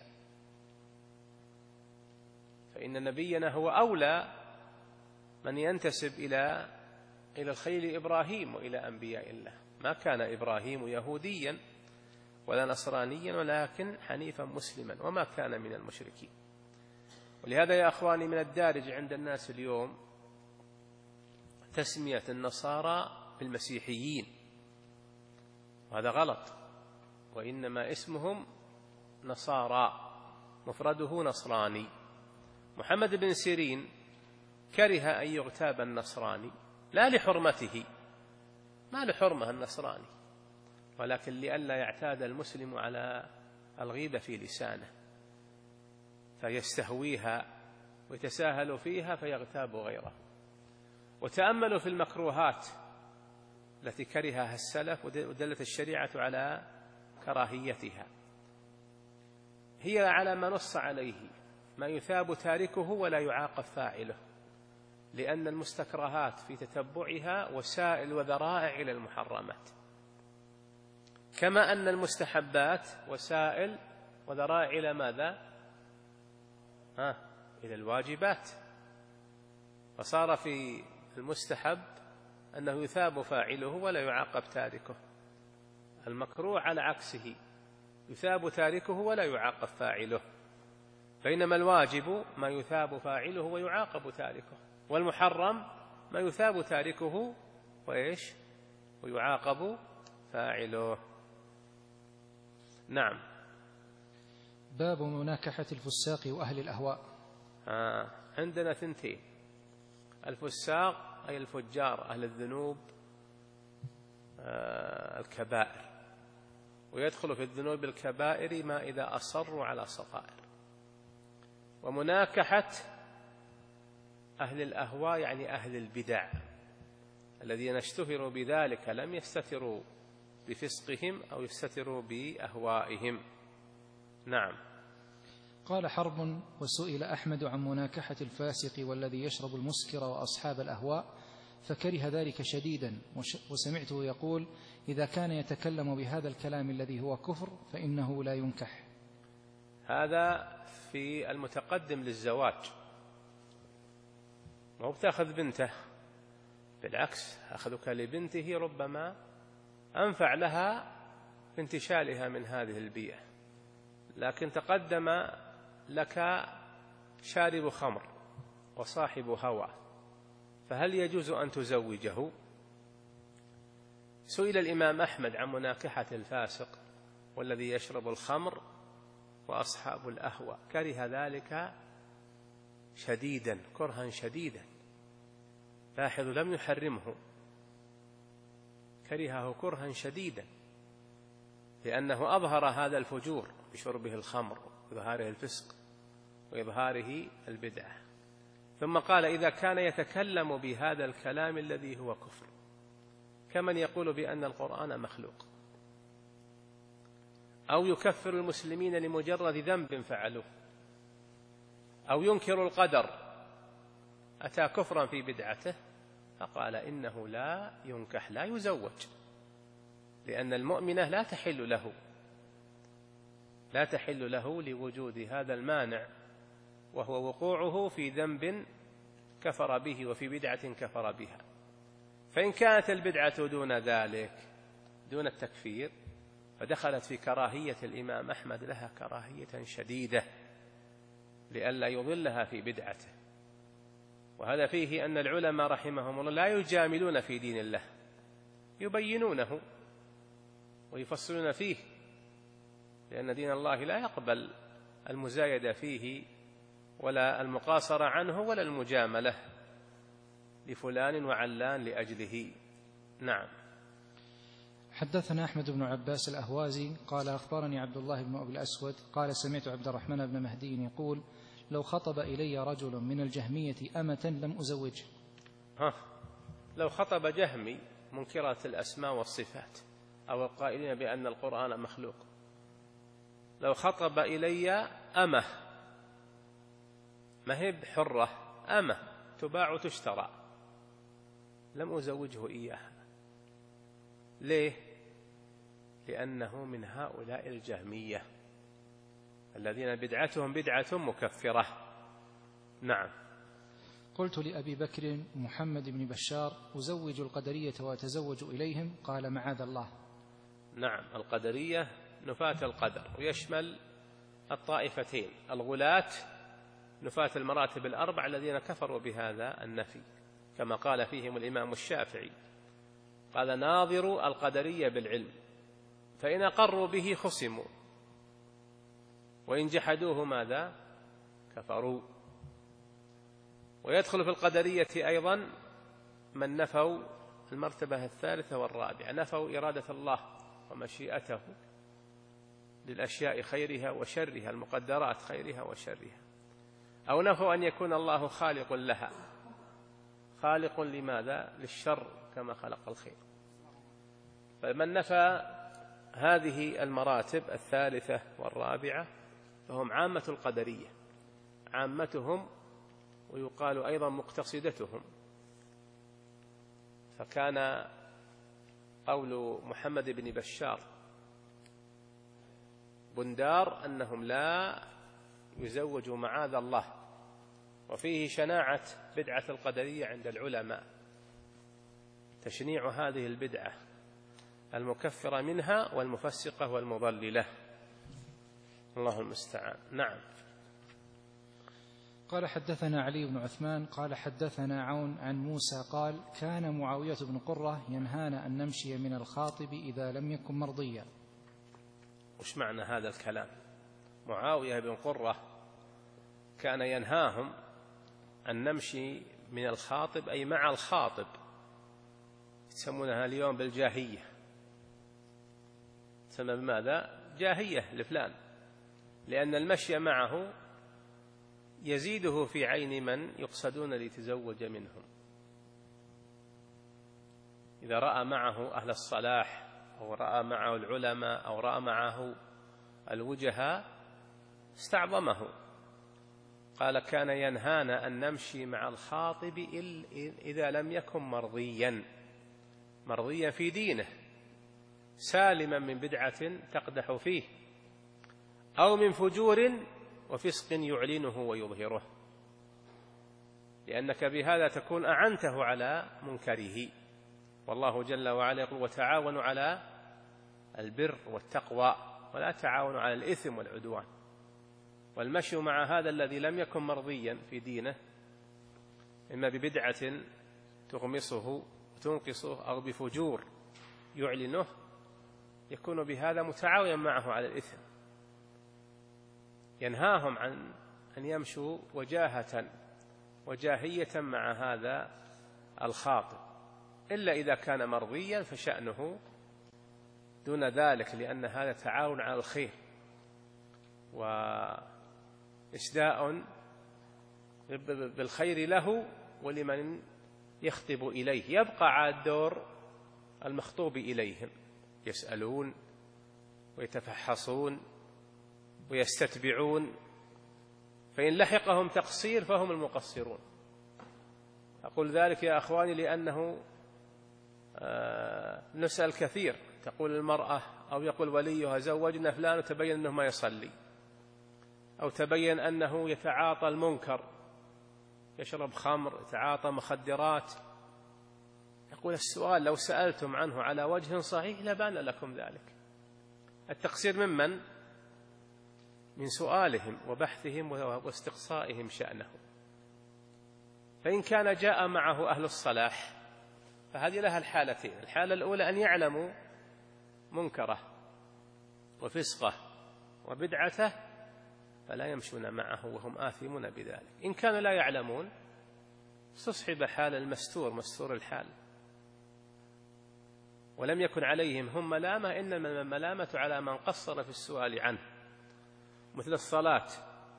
A: فإن نبينا هو أولى من ينتسب إلى إلى الخليل إبراهيم وإلى أنبياء الله. ما كان إبراهيم يهوديا ولا نصرانيا ولكن حنيفا مسلما وما كان من المشركين. ولهذا يا أخواني من الدارج عند الناس اليوم تسمية النصارى بالمسيحيين، وهذا غلط، وإنما اسمهم نصارى، مفرده نصراني. محمد بن سيرين كره أن يغتاب النصراني لا لحرمته، ما لحرمة النصراني، ولكن لئلا يعتاد المسلم على الغيبة في لسانه فيستهويها ويتساهل فيها فيغتاب غيره. وتأملوا في المكروهات التي كرهها السلف ودلت الشريعة على كراهيتها، هي على ما نص عليه، ما يثاب تاركه ولا يعاقب فاعله، لأن المستكرهات في تتبعها وسائل وذرائع إلى المحرمات، كما أن المستحبات وسائل وذرائع إلى ماذا؟ ها إلى الواجبات. فصار في المستحب أنه يثاب فاعله ولا يعاقب تاركه، المكروه على عكسه يثاب تاركه ولا يعاقب فاعله. بينما الواجب ما يثاب فاعله ويعاقب تاركه، والمحرم ما يثاب تاركه وإيش ويعاقب فاعله. نعم.
B: باب مناكحة الفساق وأهل الأهواء.
A: آه. عندنا ثنتين: الفساق أي الفجار أهل الذنوب آه الكبائر، ويدخل في الذنوب الكبائر ما إذا أصروا على صغائر. ومناكحة أهل الأهواء يعني أهل البدع الذين اشتهروا بذلك، لم يستتروا بفسقهم أو يستتروا بأهوائهم. نعم.
B: قال حرب: وسئل أحمد عن مناكحة الفاسق والذي يشرب المسكر وأصحاب الأهواء فكره ذلك شديدا، وسمعته يقول: إذا كان يتكلم بهذا الكلام الذي هو كفر فإنه لا ينكح.
A: هذا في المتقدم للزواج، ما هو بتأخذ بنته، بالعكس أخذك لبنته ربما أنفع لها بانتشالها من هذه البيئة، لكن تقدم لك شارب خمر وصاحب هوى، فهل يجوز أن تزوجه؟ سئل الإمام أحمد عن مناكحة الفاسق والذي يشرب الخمر وأصحاب الأهوى، كره ذلك شديدا، كرها شديدا. لاحظوا لم يحرمه، كرهه كرها شديدا، لأنه أظهر هذا الفجور بشربه الخمر وإظهاره الفسق وإظهاره البدعة. ثم قال: إذا كان يتكلم بهذا الكلام الذي هو كفر، كمن يقول بأن القرآن مخلوق، أو يكفر المسلمين لمجرد ذنب فعلوه، أو ينكر القدر، أتى كفرا في بدعته، فقال إنه لا ينكح، لا يزوج، لأن المؤمنة لا تحل له، لا تحل له لوجود هذا المانع، وهو وقوعه في ذنب كفر به وفي بدعة كفر بها. فإن كانت البدعة دون ذلك، دون التكفير، فدخلت في كراهية الإمام أحمد لها كراهية شديدة لئلا يضلها في بدعته. وهذا فيه أن العلماء رحمهم الله لا يجاملون في دين الله، يبينونه ويفصلون فيه، لأن دين الله لا يقبل المزايدة فيه ولا المقاصرة عنه ولا المجاملة لفلان وعلان لأجله. نعم.
B: حدثنا أحمد بن عباس الأهوازي قال: أخبرني عبد الله بن أبي الأسود قال: سمعت عبد الرحمن بن مهدي يقول: لو خطب إلي رجل من الجهمية أمة لم أزوجه.
A: ها، لو خطب جهمي منكرات الأسماء والصفات أو القائلين بأن القرآن مخلوق، لو خطب إلي أمة، ما هي بحرة، أمة تباع وتشترى، لم أزوجه إياها. ليه؟ لأنه من هؤلاء الجهمية الذين بدعتهم بدعة مكفرة. نعم.
B: قلت لأبي بكر محمد بن بشار: أزوج القدرية وأتزوج إليهم؟ قال: معاذ الله.
A: نعم، القدرية نفاة القدر، ويشمل الطائفتين: الغلاة نفاة المراتب الأربع الذين كفروا بهذا النفي، كما قال فيهم الإمام الشافعي، قال: ناظروا القدرية بالعلم، فإن أقروا به خصموا، وإن جحدوه ماذا؟ كفروا. ويدخل في القدرية أيضا من نفوا المرتبة الثالثة والرابعة، نفوا إرادة الله ومشيئته للأشياء خيرها وشرها، المقدرات خيرها وشرها، أو نفوا أن يكون الله خالق لها، خالق لماذا؟ للشر كما خلق الخير. فمن نفى هذه المراتب الثالثة والرابعة فهم عامة القدرية، عامتهم، ويقال أيضا مقتصدتهم. فكان قول محمد بن بشار بندار أنهم لا يزوجوا معاذ الله، وفيه شناعة بدعة القدرية عند العلماء، تشنيع هذه البدعة المكفرة منها والمفسقة والمضللة، الله المستعان. نعم.
B: قال حدثنا علي بن عثمان قال حدثنا عون عن موسى قال كان معاوية بن قرة ينهانا أن نمشي من الخاطب إذا لم يكن مرضيا.
A: وش معنى هذا الكلام؟ معاوية بن قرة كان ينهاهم أن نمشي من الخاطب أي مع الخاطب، يسمونها اليوم بالجاهية، تسمى بماذا؟ جاهية لفلان، لأن المشي معه يزيده في عين من يقصدون ليتزوج منهم. إذا رأى معه أهل الصلاح أو رأى معه العلماء أو رأى معه الوجهاء استعظمه. قال كان ينهانا أن نمشي مع الخاطب إذا لم يكن مرضيا، مرضيا في دينه، سالما من بدعة تقدح فيه، أو من فجور وفسق يعلنه ويظهره، لأنك بهذا تكون أعنته على منكره. والله جل وعلا يقول وتعاونوا على البر والتقوى ولا تعاونوا على الإثم والعدوان. والمشي مع هذا الذي لم يكن مرضيا في دينه، إما ببدعة تغمصه وتنقصه أو بفجور يعلنه، يكون بهذا متعاونا معه على الإثم. ينهاهم عن أن يمشوا وجاهة وجاهية مع هذا الخاطب، إلا إذا كان مرضيا فشأنه دون ذلك، لأن هذا تعاون على الخير وإسداء بالخير له ولمن يخطب إليه. يبقى على الدور المخطوب إليهم، يسألون ويتفحصون ويستتبعون، فإن لحقهم تقصير فهم المقصرون. أقول ذلك يا أخواني لأنه نسأل كثير، تقول المرأة أو يقول وليها زوجنا فلان وتبين أنه ما يصلي، أو تبين أنه يتعاطى المنكر، يشرب خمر، يتعاطى مخدرات. يقول السؤال لو سألتم عنه على وجه صحيح لبان لكم ذلك. التقصير ممن؟ من سؤالهم وبحثهم واستقصائهم شأنه. فإن كان جاء معه أهل الصلاح فهذه لها الحالتين: الحالة الأولى أن يعلموا منكره وفسقه وبدعته فلا يمشون معه وهم آثمون بذلك. إن كانوا لا يعلمون استصحب حال المستور مستور الحال، ولم يكن عليهم هم ملامة، إنما الملامة على من قصر في السؤال عنه، مثل الصلاة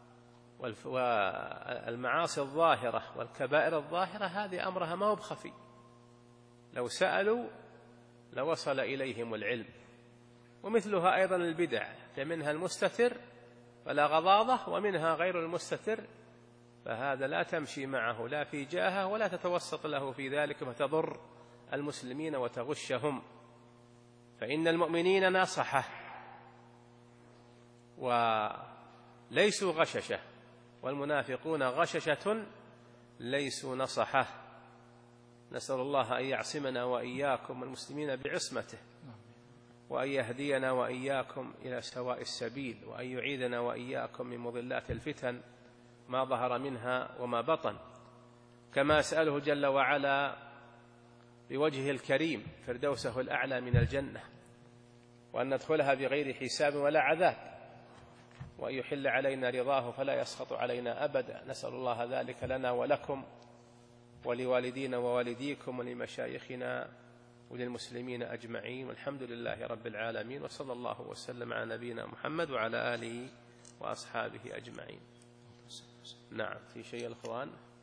A: والمعاصي الظاهرة والكبائر الظاهرة، هذه أمرها ما هو بخفي، لو سألوا لوصل إليهم العلم. ومثلها أيضا البدع، فمنها المستتر فلا غضاضة، ومنها غير المستتر فهذا لا تمشي معه لا في جاهه ولا تتوسط له في ذلك فتضر المسلمين وتغشهم. فإن المؤمنين ناصحة وليسوا غششة، والمنافقون غششة ليسوا نصحة. نسأل الله أن يعصمنا وإياكم المسلمين بعصمته، وأن يهدينا وإياكم إلى سواء السبيل، وأن يعيذنا وإياكم من مضلات الفتن ما ظهر منها وما بطن. كما أسأله جل وعلا بوجهه الكريم فردوسه الأعلى من الجنة، وأن ندخلها بغير حساب ولا عذاب، وأن يحل علينا رضاه فلا يسخط علينا أبدا. نسأل الله ذلك لنا ولكم ولوالدينا ووالديكم ولمشايخنا وللمسلمين أجمعين، والحمد لله رب العالمين، وصلى الله وسلم على نبينا محمد وعلى آله وأصحابه أجمعين. نعم، في شيء الأخوان؟